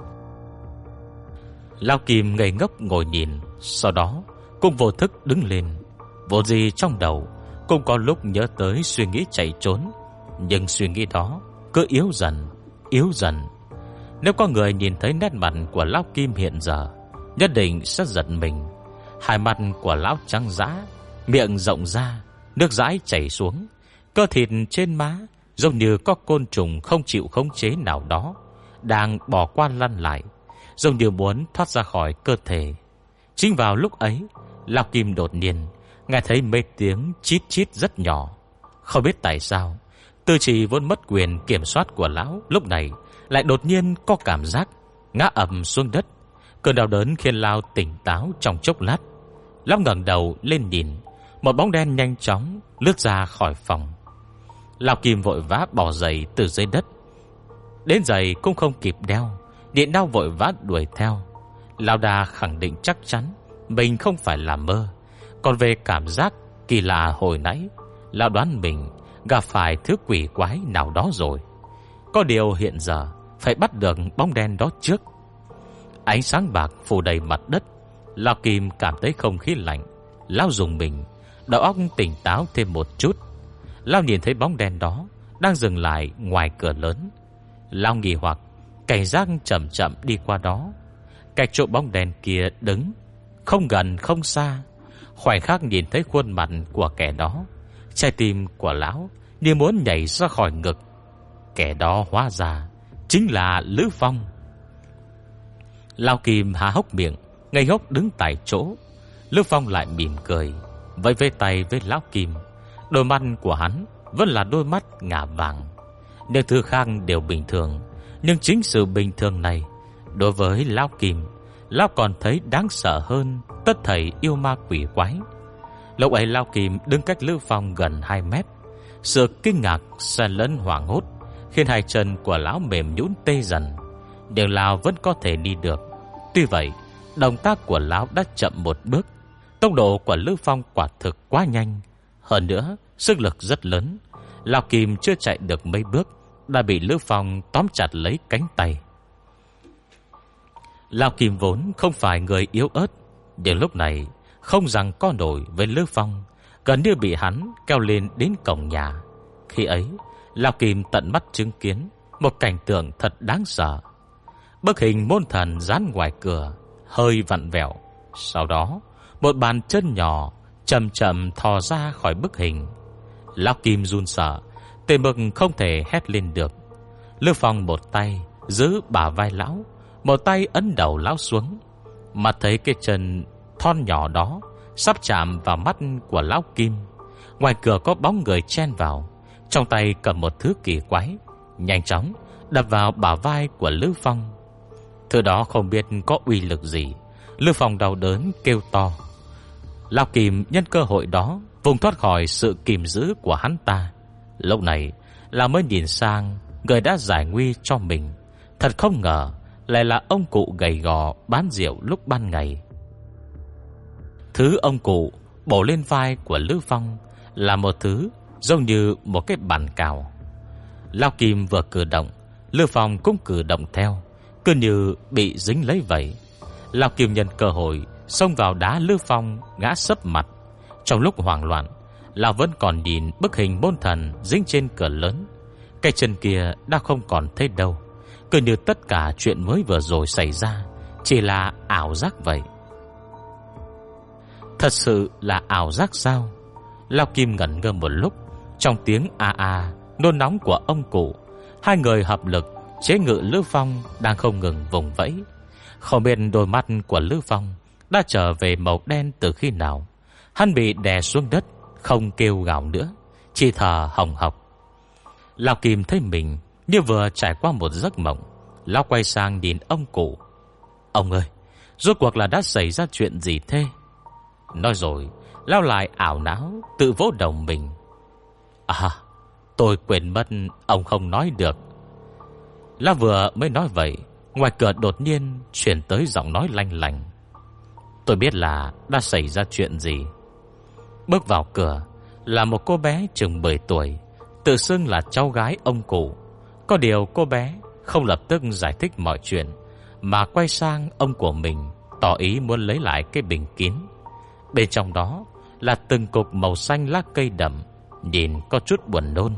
Lão Kim ngây ngốc ngồi nhìn, sau đó cũng vô thức đứng lên. Vô gì trong đầu cũng có lúc nhớ tới suy nghĩ chạy trốn, nhưng suy nghĩ đó cứ yếu dần, yếu dần. Nếu có người nhìn thấy nét mặt của Lão Kim hiện giờ, nhất định sẽ giật mình. Hai mắt của lão trắng dã, miệng rộng ra, nước dãi chảy xuống. Cơ thịt trên má giống như có côn trùng không chịu khống chế nào đó đang bò qua lăn lại, giống như muốn thoát ra khỏi cơ thể. Chính vào lúc ấy, Lão Kim đột nhiên nghe thấy mấy tiếng chít chít rất nhỏ. Không biết tại sao, tư trì vốn mất quyền kiểm soát của lão lúc này lại đột nhiên có cảm giác ngã ầm xuống đất. Cơn đau đớn khiến Lao tỉnh táo trong chốc lát. Lão ngẩng đầu lên nhìn, một bóng đen nhanh chóng lướt ra khỏi phòng. Lão Kim vội vã bỏ giày từ dưới đất. Đến giày cũng không kịp đeo, Điện Đao vội vã đuổi theo. Lão Đa khẳng định chắc chắn mình không phải là mơ. Còn về cảm giác kỳ lạ hồi nãy, lão đoán mình gặp phải thứ quỷ quái nào đó rồi. Có điều hiện giờ phải bắt được bóng đen đó trước. Ánh sáng bạc phủ đầy mặt đất. Lão Kim cảm thấy không khí lạnh. Lão dùng mình, đầu óc tỉnh táo thêm một chút. Lão nhìn thấy bóng đen đó đang dừng lại ngoài cửa lớn. Lão nghi hoặc, cảnh giác chậm chậm đi qua đó. Cách chỗ bóng đèn kia đứng, không gần không xa. Khoảnh khắc nhìn thấy khuôn mặt của kẻ đó, trái tim của lão như muốn nhảy ra khỏi ngực. Kẻ đó hóa ra chính là Lữ Phong. Lão Kim há hốc miệng, ngây ngốc đứng tại chỗ. Lữ Phong lại mỉm cười, vẫy vẫy tay với lão Kim. Đôi mắt của hắn vẫn là đôi mắt ngà vàng. Những thứ khác đều bình thường, nhưng chính sự bình thường này đối với lão Kim, lão còn thấy đáng sợ hơn tất thảy yêu ma quỷ quái. Lúc ấy lão Kim đứng cách Lữ Phong gần 2 mét. Sự kinh ngạc xen lẫn hoảng hốt khiến hai chân của lão mềm nhũn tê dần. Nhưng lão vẫn có thể đi được. Tuy vậy, động tác của lão đã chậm một bước. Tốc độ của Lữ Phong quả thực quá nhanh. Hơn nữa, sức lực rất lớn. Lão Kim chưa chạy được mấy bước đã bị Lữ Phong tóm chặt lấy cánh tay. Lão Kim vốn không phải người yếu ớt, nhưng lúc này không rằng có nổi với Lữ Phong, gần như bị hắn kéo lên đến cổng nhà. Khi ấy, Lão Kim tận mắt chứng kiến một cảnh tượng thật đáng sợ. Bức hình môn thần dán ngoài cửa hơi vặn vẹo. Sau đó, một bàn chân nhỏ chậm chậm thò ra khỏi bức hình. Lão Kim run sợ tới mức không thể hét lên được. Lữ Phong một tay giữ bả vai lão, một tay ấn đầu lão xuống. Mà thấy cái chân thon nhỏ đó sắp chạm vào mắt của lão Kim. Ngoài cửa có bóng người chen vào, trong tay cầm một thứ kỳ quái, nhanh chóng đập vào bả vai của Lữ Phong. Thứ đó không biết có uy lực gì. Lữ Phong đau đớn kêu to. Lão Kim nhân cơ hội đó vùng thoát khỏi sự kìm giữ của hắn ta. Lúc này là mới nhìn sang người đã giải nguy cho mình. Thật không ngờ lại là ông cụ gầy gò bán rượu lúc ban ngày. Thứ ông cụ bổ lên vai của Lữ Phong là một thứ giống như một cái bàn cào. Lão Kim vừa cử động, Lữ Phong cũng cử động theo, cứ như bị dính lấy vậy. Lão Kim nhân cơ hội xông vào đá Lữ Phong ngã sấp mặt. Trong lúc hoảng loạn, lão vẫn còn nhìn bức hình môn thần dính trên cửa lớn. Cái chân kia đã không còn thấy đâu, cứ như tất cả chuyện mới vừa rồi xảy ra chỉ là ảo giác vậy. Thật sự là ảo giác sao? Lão Kim ngẩn ngơ một lúc. Trong tiếng a a nôn nóng của ông cụ, hai người hợp lực chế ngự Lữ Phong đang không ngừng vùng vẫy. Không biết đôi mắt của Lữ Phong đã trở về màu đen từ khi nào. Hắn bị đè xuống đất, không kêu gào nữa, chỉ thở hồng hộc. Lão Kim thấy mình như vừa trải qua một giấc mộng. Lão quay sang nhìn ông cụ. Ông ơi, rốt cuộc là đã xảy ra chuyện gì thế? Nói rồi, lão lại ảo não tự vỗ đầu mình. À, tôi quên mất ông không nói được. Lão vừa mới nói vậy, ngoài cửa đột nhiên truyền tới giọng nói lanh lành. Tôi biết là đã xảy ra chuyện gì. Bước vào cửa là một cô bé chừng 10 tuổi, tự xưng là cháu gái ông cụ. Có điều cô bé không lập tức giải thích mọi chuyện, mà quay sang ông của mình, tỏ ý muốn lấy lại cái bình kín. Bên trong đó là từng cục màu xanh lá cây đậm, nhìn có chút buồn nôn.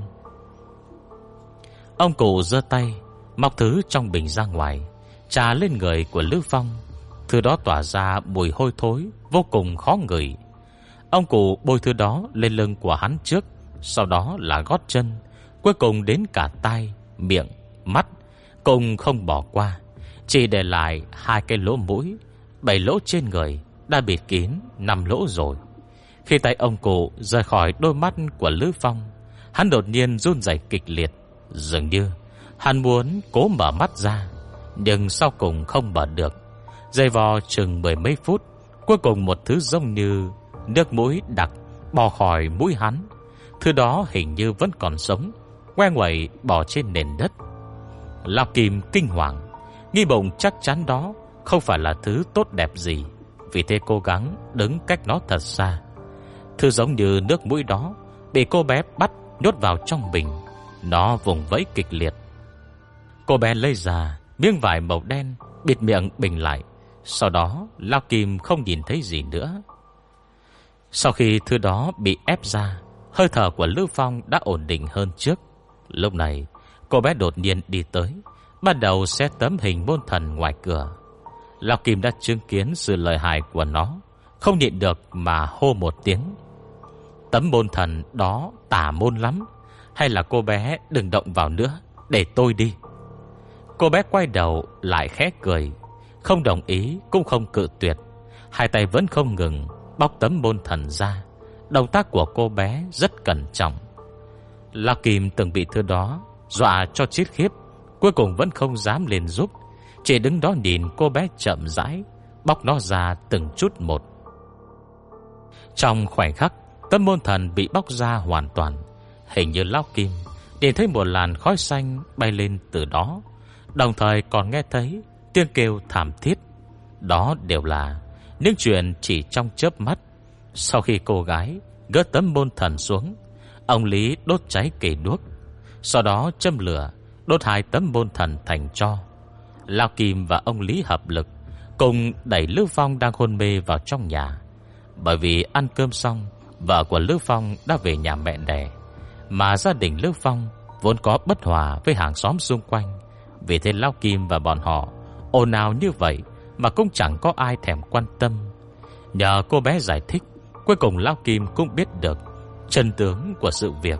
Ông cụ giơ tay móc thứ trong bình ra ngoài, trà lên người của Lữ Phong. Thứ đó tỏa ra mùi hôi thối vô cùng khó ngửi. Ông cụ bôi thứ đó lên lưng của hắn trước, sau đó là gót chân, cuối cùng đến cả tai, miệng, mắt, cùng không bỏ qua, chỉ để lại 2 cái lỗ mũi. 7 lỗ trên người đã bịt kín 5 lỗ rồi. Khi tay ông cụ rời khỏi đôi mắt của Lữ Phong, hắn đột nhiên run rẩy kịch liệt, dường như hắn muốn cố mở mắt ra, nhưng sau cùng không mở được. Giày vò chừng mười mấy phút, cuối cùng một thứ giống như nước mũi đặc bò khỏi mũi hắn. Thứ đó hình như vẫn còn sống, ngoe nguẩy bò trên nền đất. Lão Kim kinh hoàng, nghi bụng chắc chắn đó không phải là thứ tốt đẹp gì, vì thế cố gắng đứng cách nó thật xa. Thứ giống như nước mũi đó bị cô bé bắt nhốt vào trong bình. Nó vùng vẫy kịch liệt. Cô bé lấy ra miếng vải màu đen bịt miệng bình lại. Sau đó Lão Kim không nhìn thấy gì nữa. Sau khi thứ đó bị ép ra, hơi thở của Lữ Phong đã ổn định hơn trước. Lúc này cô bé đột nhiên đi tới, bắt đầu xé tấm hình môn thần ngoài cửa. Lão Kim đã chứng kiến sự lợi hại của nó, không nhịn được mà hô một tiếng: "Tấm môn thần đó tà môn lắm, hay là cô bé đừng động vào nữa, để tôi đi." Cô bé quay đầu lại khẽ cười, không đồng ý cũng không cự tuyệt. Hai tay vẫn không ngừng bóc tấm môn thần ra. Động tác của cô bé rất cẩn trọng. Lão Kim từng bị thứ đó dọa cho chết khiếp, cuối cùng vẫn không dám lên giúp, chỉ đứng đó nhìn cô bé chậm rãi bóc nó ra từng chút một. Trong khoảnh khắc tấm môn thần bị bóc ra hoàn toàn, hình như Lão Kim nhìn thấy một làn khói xanh bay lên từ đó, đồng thời còn nghe thấy tiếng kêu thảm thiết. Đó đều là những chuyện chỉ trong chớp mắt. Sau khi cô gái gỡ tấm môn thần xuống, ông Lý đốt cháy cây đuốc, sau đó châm lửa đốt hai tấm môn thần thành tro. Lão Kim và ông Lý hợp lực cùng đẩy Lữ Phong đang hôn mê vào trong nhà. Bởi vì ăn cơm xong, vợ của Lữ Phong đã về nhà mẹ đẻ, mà gia đình Lữ Phong vốn có bất hòa với hàng xóm xung quanh. Vì thế Lão Kim và bọn họ ồn ào như vậy mà cũng chẳng có ai thèm quan tâm. Nhờ cô bé giải thích, cuối cùng Lão Kim cũng biết được chân tướng của sự việc.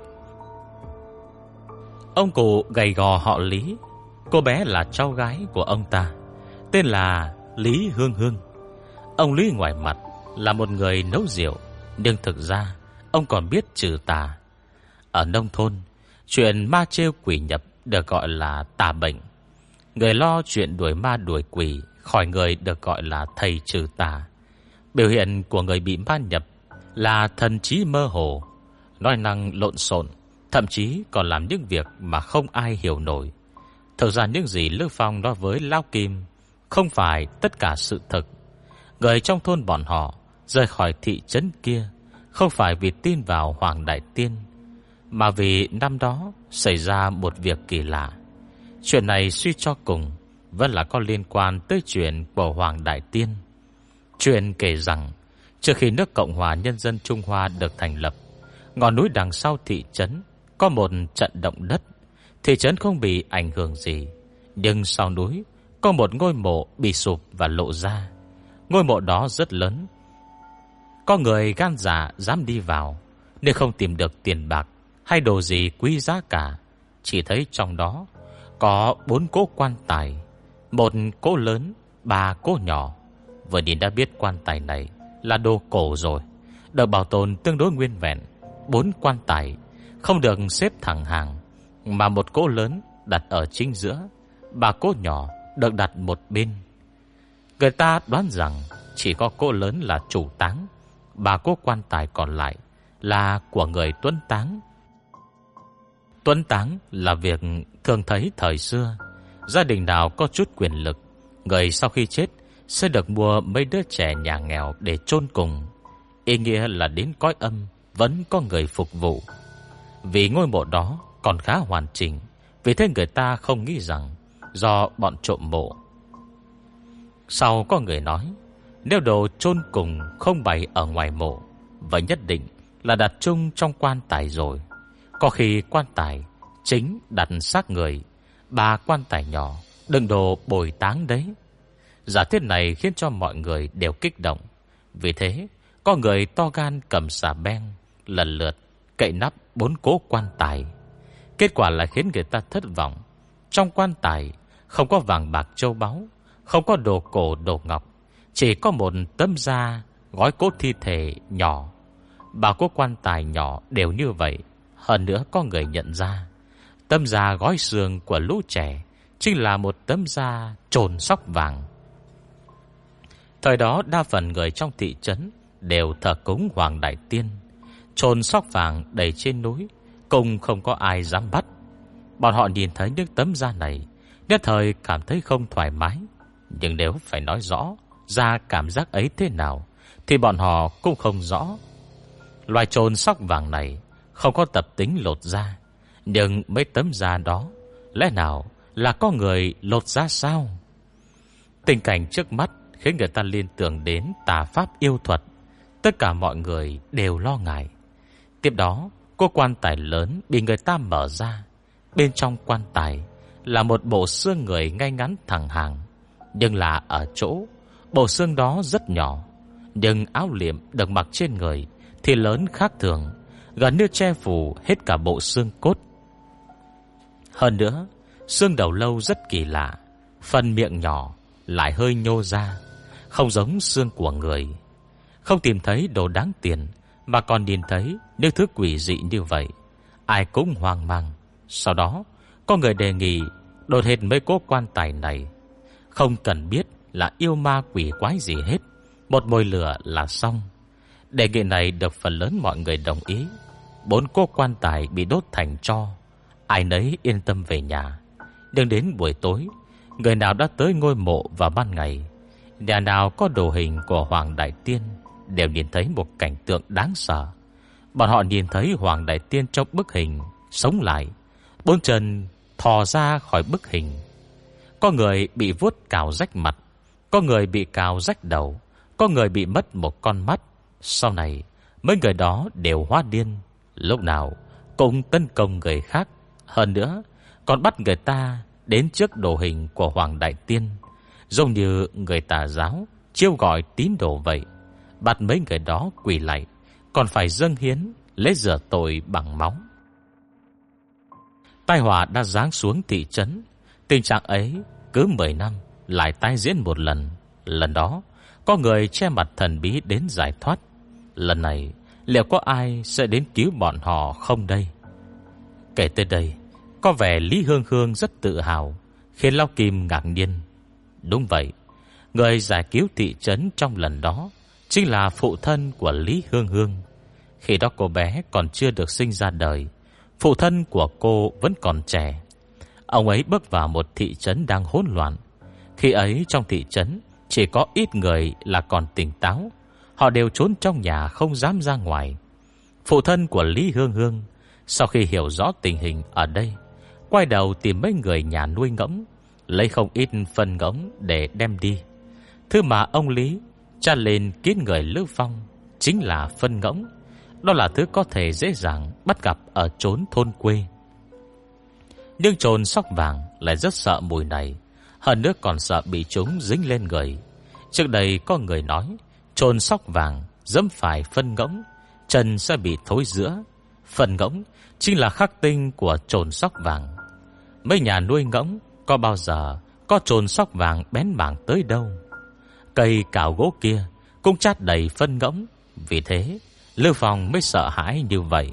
Ông cụ gầy gò họ Lý, cô bé là cháu gái của ông ta, tên là Lý Hương Hương. Ông Lý ngoài mặt là một người nấu rượu, nhưng thực ra ông còn biết trừ tà. Ở nông thôn, chuyện ma trêu quỷ nhập được gọi là tà bệnh. Người lo chuyện đuổi ma đuổi quỷ khỏi người được gọi là thầy trừ tà. Biểu hiện của người bị ma nhập là thần trí mơ hồ, nói năng lộn xộn, thậm chí còn làm những việc mà không ai hiểu nổi. Thực ra những gì Lữ Phong nói với Lão Kim không phải tất cả sự thật. Người trong thôn bọn họ rời khỏi thị trấn kia không phải vì tin vào Hoàng Đại Tiên, mà vì năm đó xảy ra một việc kỳ lạ. Chuyện này suy cho cùng vẫn là có liên quan tới chuyện của Hoàng Đại Tiên. Chuyện kể rằng trước khi nước Cộng hòa Nhân dân Trung Hoa được thành lập, ngọn núi đằng sau thị trấn có một trận động đất. Thị trấn không bị ảnh hưởng gì, nhưng sau núi có một ngôi mộ bị sụp và lộ ra. Ngôi mộ đó rất lớn, có người gan dạ dám đi vào, nhưng không tìm được tiền bạc hay đồ gì quý giá cả. Chỉ thấy trong đó có 4 cỗ quan tài, 1 cỗ lớn, 3 cỗ nhỏ. Vừa nhìn đã biết quan tài này là đồ cổ rồi, được bảo tồn tương đối nguyên vẹn. 4 quan tài không được xếp thẳng hàng, mà 1 cỗ lớn đặt ở chính giữa, 3 cỗ nhỏ được đặt một bên. Người ta đoán rằng chỉ có cỗ lớn là chủ táng, 3 cỗ quan tài còn lại là của người tuấn táng. Tuấn táng là việc thường thấy thời xưa. Gia đình nào có chút quyền lực, người sau khi chết sẽ được mua mấy đứa trẻ nhà nghèo để chôn cùng. Ý nghĩa là đến cõi âm vẫn có người phục vụ. Vì ngôi mộ đó còn khá hoàn chỉnh, vì thế người ta không nghĩ rằng do bọn trộm mộ. Sau có người nói, nếu đồ chôn cùng không bày ở ngoài mộ, vậy nhất định là đặt chung trong quan tài rồi. Có khi quan tài chính đặt xác người, 3 quan tài nhỏ đựng đồ bồi táng đấy. Giả thiết này khiến cho mọi người đều kích động. Vì thế có người to gan cầm xà beng lần lượt cậy nắp 4 cỗ quan tài. Kết quả là khiến người ta thất vọng. Trong quan tài không có vàng bạc châu báu, không có đồ cổ đồ ngọc, chỉ có một tấm da gói cốt thi thể nhỏ. 3 cỗ quan tài nhỏ đều như vậy. Hơn nữa có người nhận ra tấm da gói xương của lũ trẻ chính là một tấm da trồn sóc vàng. Thời đó đa phần người trong thị trấn đều thờ cúng Hoàng Đại Tiên. Chồn sóc vàng đầy trên núi cũng không có ai dám bắt. Bọn họ nhìn thấy những tấm da này, nhất thời cảm thấy không thoải mái. Nhưng nếu phải nói rõ ra cảm giác ấy thế nào thì bọn họ cũng không rõ. Loài chồn sóc vàng này không có tập tính lột da, nhưng mấy tấm da đó lẽ nào là có người lột da sao? Tình cảnh trước mắt khiến người ta liên tưởng đến tà pháp yêu thuật. Tất cả mọi người đều lo ngại. Tiếp đó, cô quan tài lớn bị người ta mở ra. Bên trong quan tài là một bộ xương người ngay ngắn thẳng hàng. Nhưng là ở chỗ bộ xương đó rất nhỏ, nhưng áo liệm được mặc trên người thì lớn khác thường, gần như che phủ hết cả bộ xương cốt. Hơn nữa, xương đầu lâu rất kỳ lạ, phần miệng nhỏ lại hơi nhô ra, không giống xương của người. Không tìm thấy đồ đáng tiền mà còn nhìn thấy những thứ quỷ dị như vậy, ai cũng hoang mang. Sau đó có người đề nghị đột hết mấy cố quan tài này, không cần biết là yêu ma quỷ quái gì hết, một mồi lửa là xong. Đề nghị này được phần lớn mọi người đồng ý. 4 cố quan tài bị đốt thành tro, ai nấy yên tâm về nhà. Nhưng đến buổi tối, người nào đã tới ngôi mộ vào ban ngày, nhà nào có đồ hình của Hoàng Đại Tiên đều nhìn thấy một cảnh tượng đáng sợ. Bọn họ nhìn thấy Hoàng Đại Tiên trong bức hình sống lại, 4 chân thò ra khỏi bức hình. Có người bị vuốt cào rách mặt, có người bị cào rách đầu, có người bị mất một con mắt. Sau này mấy người đó đều hóa điên, lúc nào cũng tấn công người khác. Hơn nữa còn bắt người ta đến trước đồ hình của Hoàng Đại Tiên, giống như người Tà giáo chiêu gọi tín đồ vậy. Bắt mấy người đó quỳ lạy, còn phải dâng hiến lễ rửa tội bằng máu. Tai họa đã giáng xuống thị trấn. Tình trạng ấy cứ 10 năm lại tái diễn một lần. Lần đó có người che mặt thần bí đến giải thoát. Lần này liệu có ai sẽ đến cứu bọn họ không đây? Kể tới đây, có vẻ Lý Hương Hương rất tự hào, khiến Lão Kim ngạc nhiên. Đúng vậy, người giải cứu thị trấn trong lần đó chính là phụ thân của Lý Hương Hương. Khi đó cô bé còn chưa được sinh ra đời, phụ thân của cô vẫn còn trẻ. Ông ấy bước vào một thị trấn đang hỗn loạn. Khi ấy trong thị trấn chỉ có ít người là còn tỉnh táo, họ đều trốn trong nhà không dám ra ngoài. Phụ thân của Lý Hương Hương sau khi hiểu rõ tình hình ở đây, quay đầu tìm mấy người nhà nuôi ngỗng, lấy không ít phân ngỗng để đem đi. Thứ mà ông Lý tra lên kín người Lữ Phong chính là phân ngỗng. Đó là thứ có thể dễ dàng bắt gặp ở chốn thôn quê. Nhưng chồn sóc vàng lại rất sợ mùi này, hơn nữa còn sợ bị chúng dính lên người. Trước đây có người nói chồn sóc vàng dẫm phải phân ngỗng, chân sẽ bị thối rữa. Phân ngỗng chính là khắc tinh của chồn sóc vàng. Mấy nhà nuôi ngỗng có bao giờ có chồn sóc vàng bén mảng tới đâu. Cây cào gỗ kia cũng chát đầy phân ngỗng, vì thế Lưu Phong mới sợ hãi như vậy.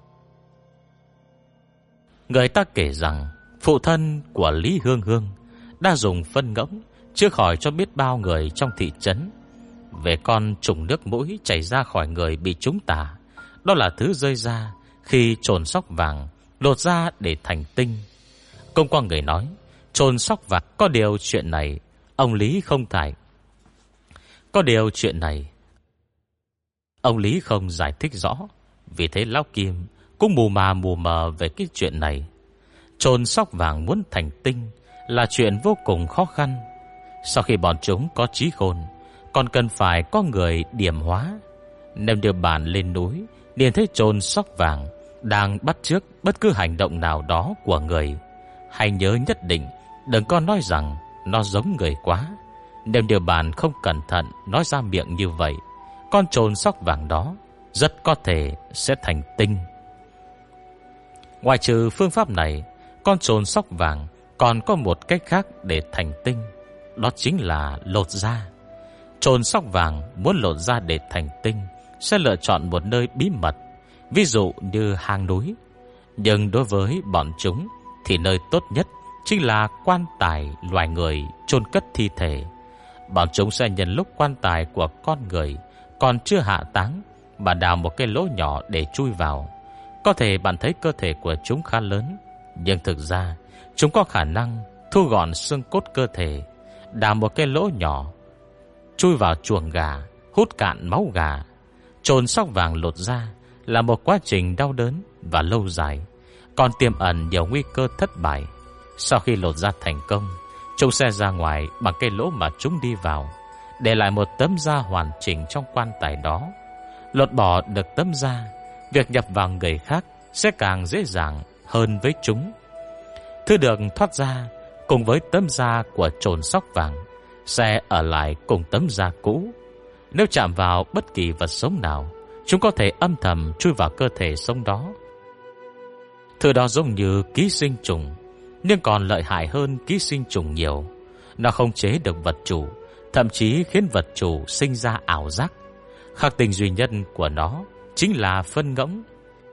Người ta kể rằng phụ thân của Lý Hương Hương đã dùng phân ngỗng chữa khỏi cho biết bao người trong thị trấn. Về con trùng nước mũi chảy ra khỏi người bị trúng tà, đó là thứ rơi ra khi chồn sóc vàng lột ra để thành tinh. Cũng có người nói chồn sóc vàng có điều chuyện này ông Lý không thải. Có điều chuyện này ông Lý không giải thích rõ, vì thế Lão Kim cũng mù mờ về cái chuyện này. Chồn sóc vàng muốn thành tinh là chuyện vô cùng khó khăn. Sau khi bọn chúng có trí khôn, còn cần phải có người điểm hóa. Nếu đưa bàn lên núi liền thấy chồn sóc vàng đang bắt chước bất cứ hành động nào đó của người, hãy nhớ nhất định đừng có nói rằng nó giống người quá. Nếu đưa bàn không cẩn thận nói ra miệng như vậy, con chồn sóc vàng đó rất có thể sẽ thành tinh. Ngoài trừ phương pháp này, con chồn sóc vàng còn có một cách khác để thành tinh, đó chính là lột da. Chồn sóc vàng muốn lột da để thành tinh sẽ lựa chọn một nơi bí mật, ví dụ như hang núi. Nhưng đối với bọn chúng thì nơi tốt nhất chính là quan tài loài người chôn cất thi thể. Bọn chúng sẽ nhân lúc quan tài của con người còn chưa hạ táng mà đào một cái lỗ nhỏ để chui vào. Có thể bạn thấy cơ thể của chúng khá lớn, nhưng thực ra chúng có khả năng thu gọn xương cốt cơ thể, đào một cái lỗ nhỏ, chui vào chuồng gà, hút cạn máu gà. Chồn sóc vàng lột ra là một quá trình đau đớn và lâu dài, còn tiềm ẩn nhiều nguy cơ thất bại. Sau khi lột ra thành công, chúng sẽ ra ngoài bằng cái lỗ mà chúng đi vào, để lại một tấm da hoàn chỉnh trong quan tài đó. Lột bỏ được tấm da, việc nhập vào người khác sẽ càng dễ dàng hơn với chúng. Thứ được thoát ra cùng với tấm da của chồn sóc vàng sẽ ở lại cùng tấm da cũ. Nếu chạm vào bất kỳ vật sống nào, chúng có thể âm thầm chui vào cơ thể sống đó. Thứ đó giống như ký sinh trùng, nhưng còn lợi hại hơn ký sinh trùng nhiều. Nó không chế được vật chủ, thậm chí khiến vật chủ sinh ra ảo giác. Khắc tinh duy nhất của nó chính là phân ngỗng.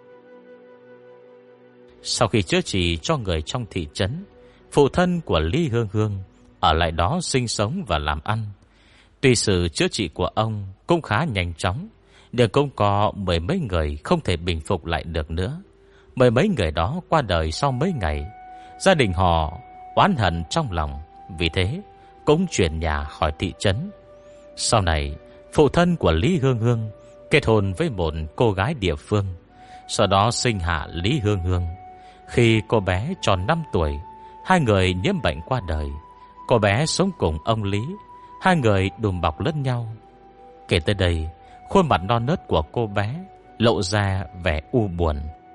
Sau khi chữa trị cho người trong thị trấn, phụ thân của Lý Hương Hương ở lại đó sinh sống và làm ăn. Tuy sự chữa trị của ông cũng khá nhanh chóng, nhưng cũng có mười mấy người không thể bình phục lại được nữa. Mười mấy người đó qua đời sau mấy ngày. Gia đình họ oán hận trong lòng, vì thế cũng chuyển nhà khỏi thị trấn. Sau này, phụ thân của Lý Hương Hương kết hôn với một cô gái địa phương, sau đó sinh hạ Lý Hương Hương. Khi cô bé tròn 5 tuổi, hai người nhiễm bệnh qua đời. Cô bé sống cùng ông Lý, hai người đùm bọc lẫn nhau. Kể tới đây, khuôn mặt non nớt của cô bé lộ ra vẻ u buồn.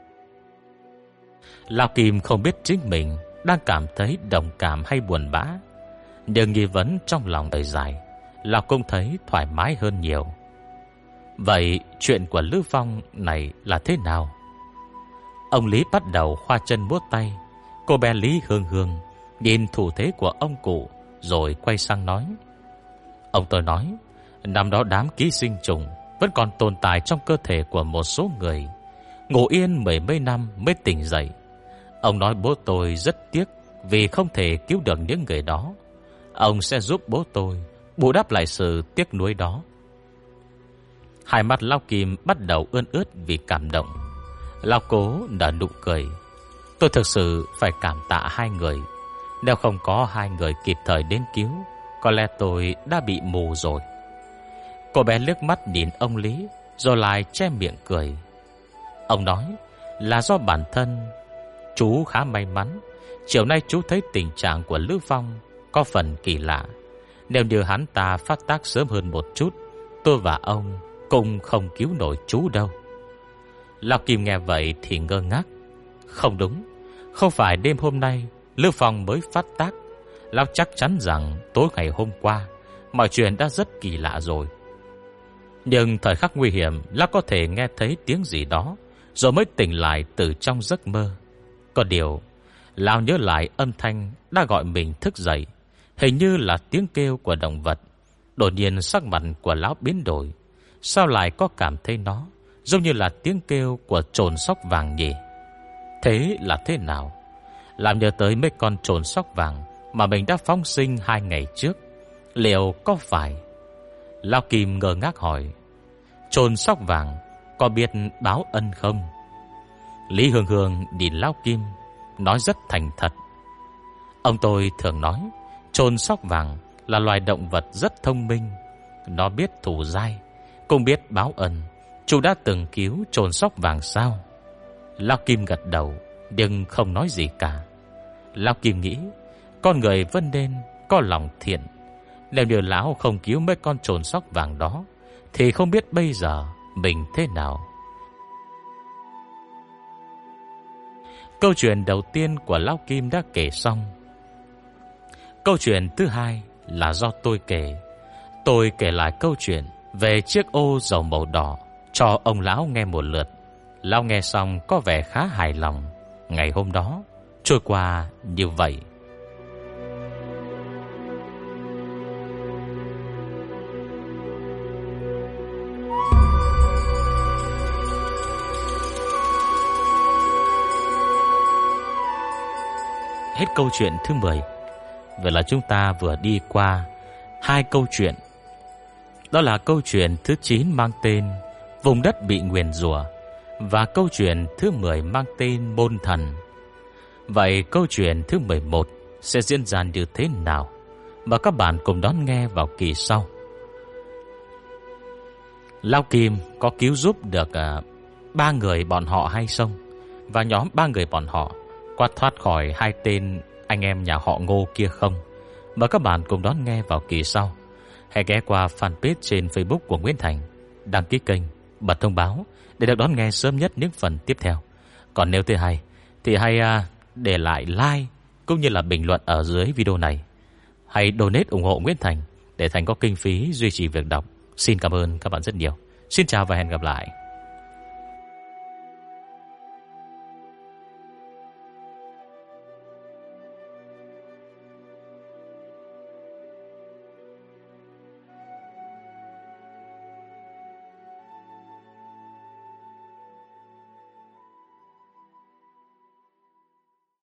Lão Kim không biết chính mình đang cảm thấy đồng cảm hay buồn bã, nhưng nghi vấn trong lòng đời dài, Lão cũng thấy thoải mái hơn nhiều. Vậy chuyện của Lư Phong này là thế nào? Ông Lý bắt đầu khoa chân múa tay. Cô bé Lý Hương Hương nhìn thủ thế của ông cụ rồi quay sang nói: Ông tôi nói, năm đó đám ký sinh trùng vẫn còn tồn tại trong cơ thể của một số người, ngủ yên mười mấy năm mới tỉnh dậy. Ông nói bố tôi rất tiếc vì không thể cứu được những người đó. Ông sẽ giúp bố tôi bù đắp lại sự tiếc nuối đó. Hai mắt Lão Kim bắt đầu ươn ướt vì cảm động. Lão Cố nở nụ cười: Tôi thực sự phải cảm tạ hai người. Nếu không có hai người kịp thời đến cứu, có lẽ tôi đã bị mù rồi. Cô bé liếc mắt nhìn ông Lý rồi lại che miệng cười. Ông nói là do bản thân chú khá may mắn. Chiều nay chú thấy tình trạng của Lữ Phong có phần kỳ lạ. Nếu như hắn ta phát tác sớm hơn một chút, tôi và ông cũng không cứu nổi chú đâu. Lão Kim nghe vậy thì ngơ ngác. Không đúng, không phải đêm hôm nay Lữ Phong mới phát tác. Lão chắc chắn rằng tối ngày hôm qua mọi chuyện đã rất kỳ lạ rồi. Nhưng thời khắc nguy hiểm, Lão có thể nghe thấy tiếng gì đó rồi mới tỉnh lại từ trong giấc mơ. Có điều Lão nhớ lại âm thanh đã gọi mình thức dậy, hình như là tiếng kêu của động vật. Đột nhiên sắc mặt của Lão biến đổi. Sao lại có cảm thấy nó giống như là tiếng kêu của chồn sóc vàng nhỉ? Thế là thế nào? Làm nhớ tới mấy con chồn sóc vàng mà mình đã phóng sinh 2 ngày trước. Liệu có phải? Lão Kim ngơ ngác hỏi: Chồn sóc vàng có biết báo ân không? Lý Hương Hương nhìn Lão Kim nói rất thành thật: Ông tôi thường nói chồn sóc vàng là loài động vật rất thông minh. Nó biết thù dai, cũng biết báo ân. Chú đã từng cứu chồn sóc vàng sao? Lão Kim gật đầu nhưng không nói gì cả. Lão Kim nghĩ con người vẫn nên có lòng thiện. Nếu như lão không cứu mấy con chồn sóc vàng đó thì không biết bây giờ mình thế nào. Câu chuyện đầu tiên của Lão Kim đã kể xong. Câu chuyện thứ hai là do tôi kể. Tôi kể lại câu chuyện về chiếc ô dầu màu đỏ cho ông lão nghe một lượt. Lão nghe xong có vẻ khá hài lòng. Ngày hôm đó trôi qua như vậy. Hết câu chuyện thứ 10. Vậy là chúng ta vừa đi qua 2 câu chuyện. Đó là câu chuyện thứ 9 mang tên Vùng đất bị nguyền rủa, và câu chuyện thứ 10 mang tên Môn thần. Vậy câu chuyện thứ 11 sẽ diễn ra như thế nào? Và các bạn cùng đón nghe vào kỳ sau. Lao Kim có cứu giúp được 3 người bọn họ hay không? Và nhóm 3 người bọn họ có thoát khỏi 2 tên anh em nhà họ Ngô kia không? Mời các bạn cùng đón nghe vào kỳ sau. Hãy ghé qua fanpage trên Facebook của Nguyễn Thành, đăng ký kênh, bật thông báo để được đón nghe sớm nhất những phần tiếp theo. Còn nếu thấy hay thì hãy để lại like cũng như là bình luận ở dưới video này. Hãy donate ủng hộ Nguyễn Thành để Thành có kinh phí duy trì việc đọc. Xin cảm ơn các bạn rất nhiều. Xin chào và hẹn gặp lại.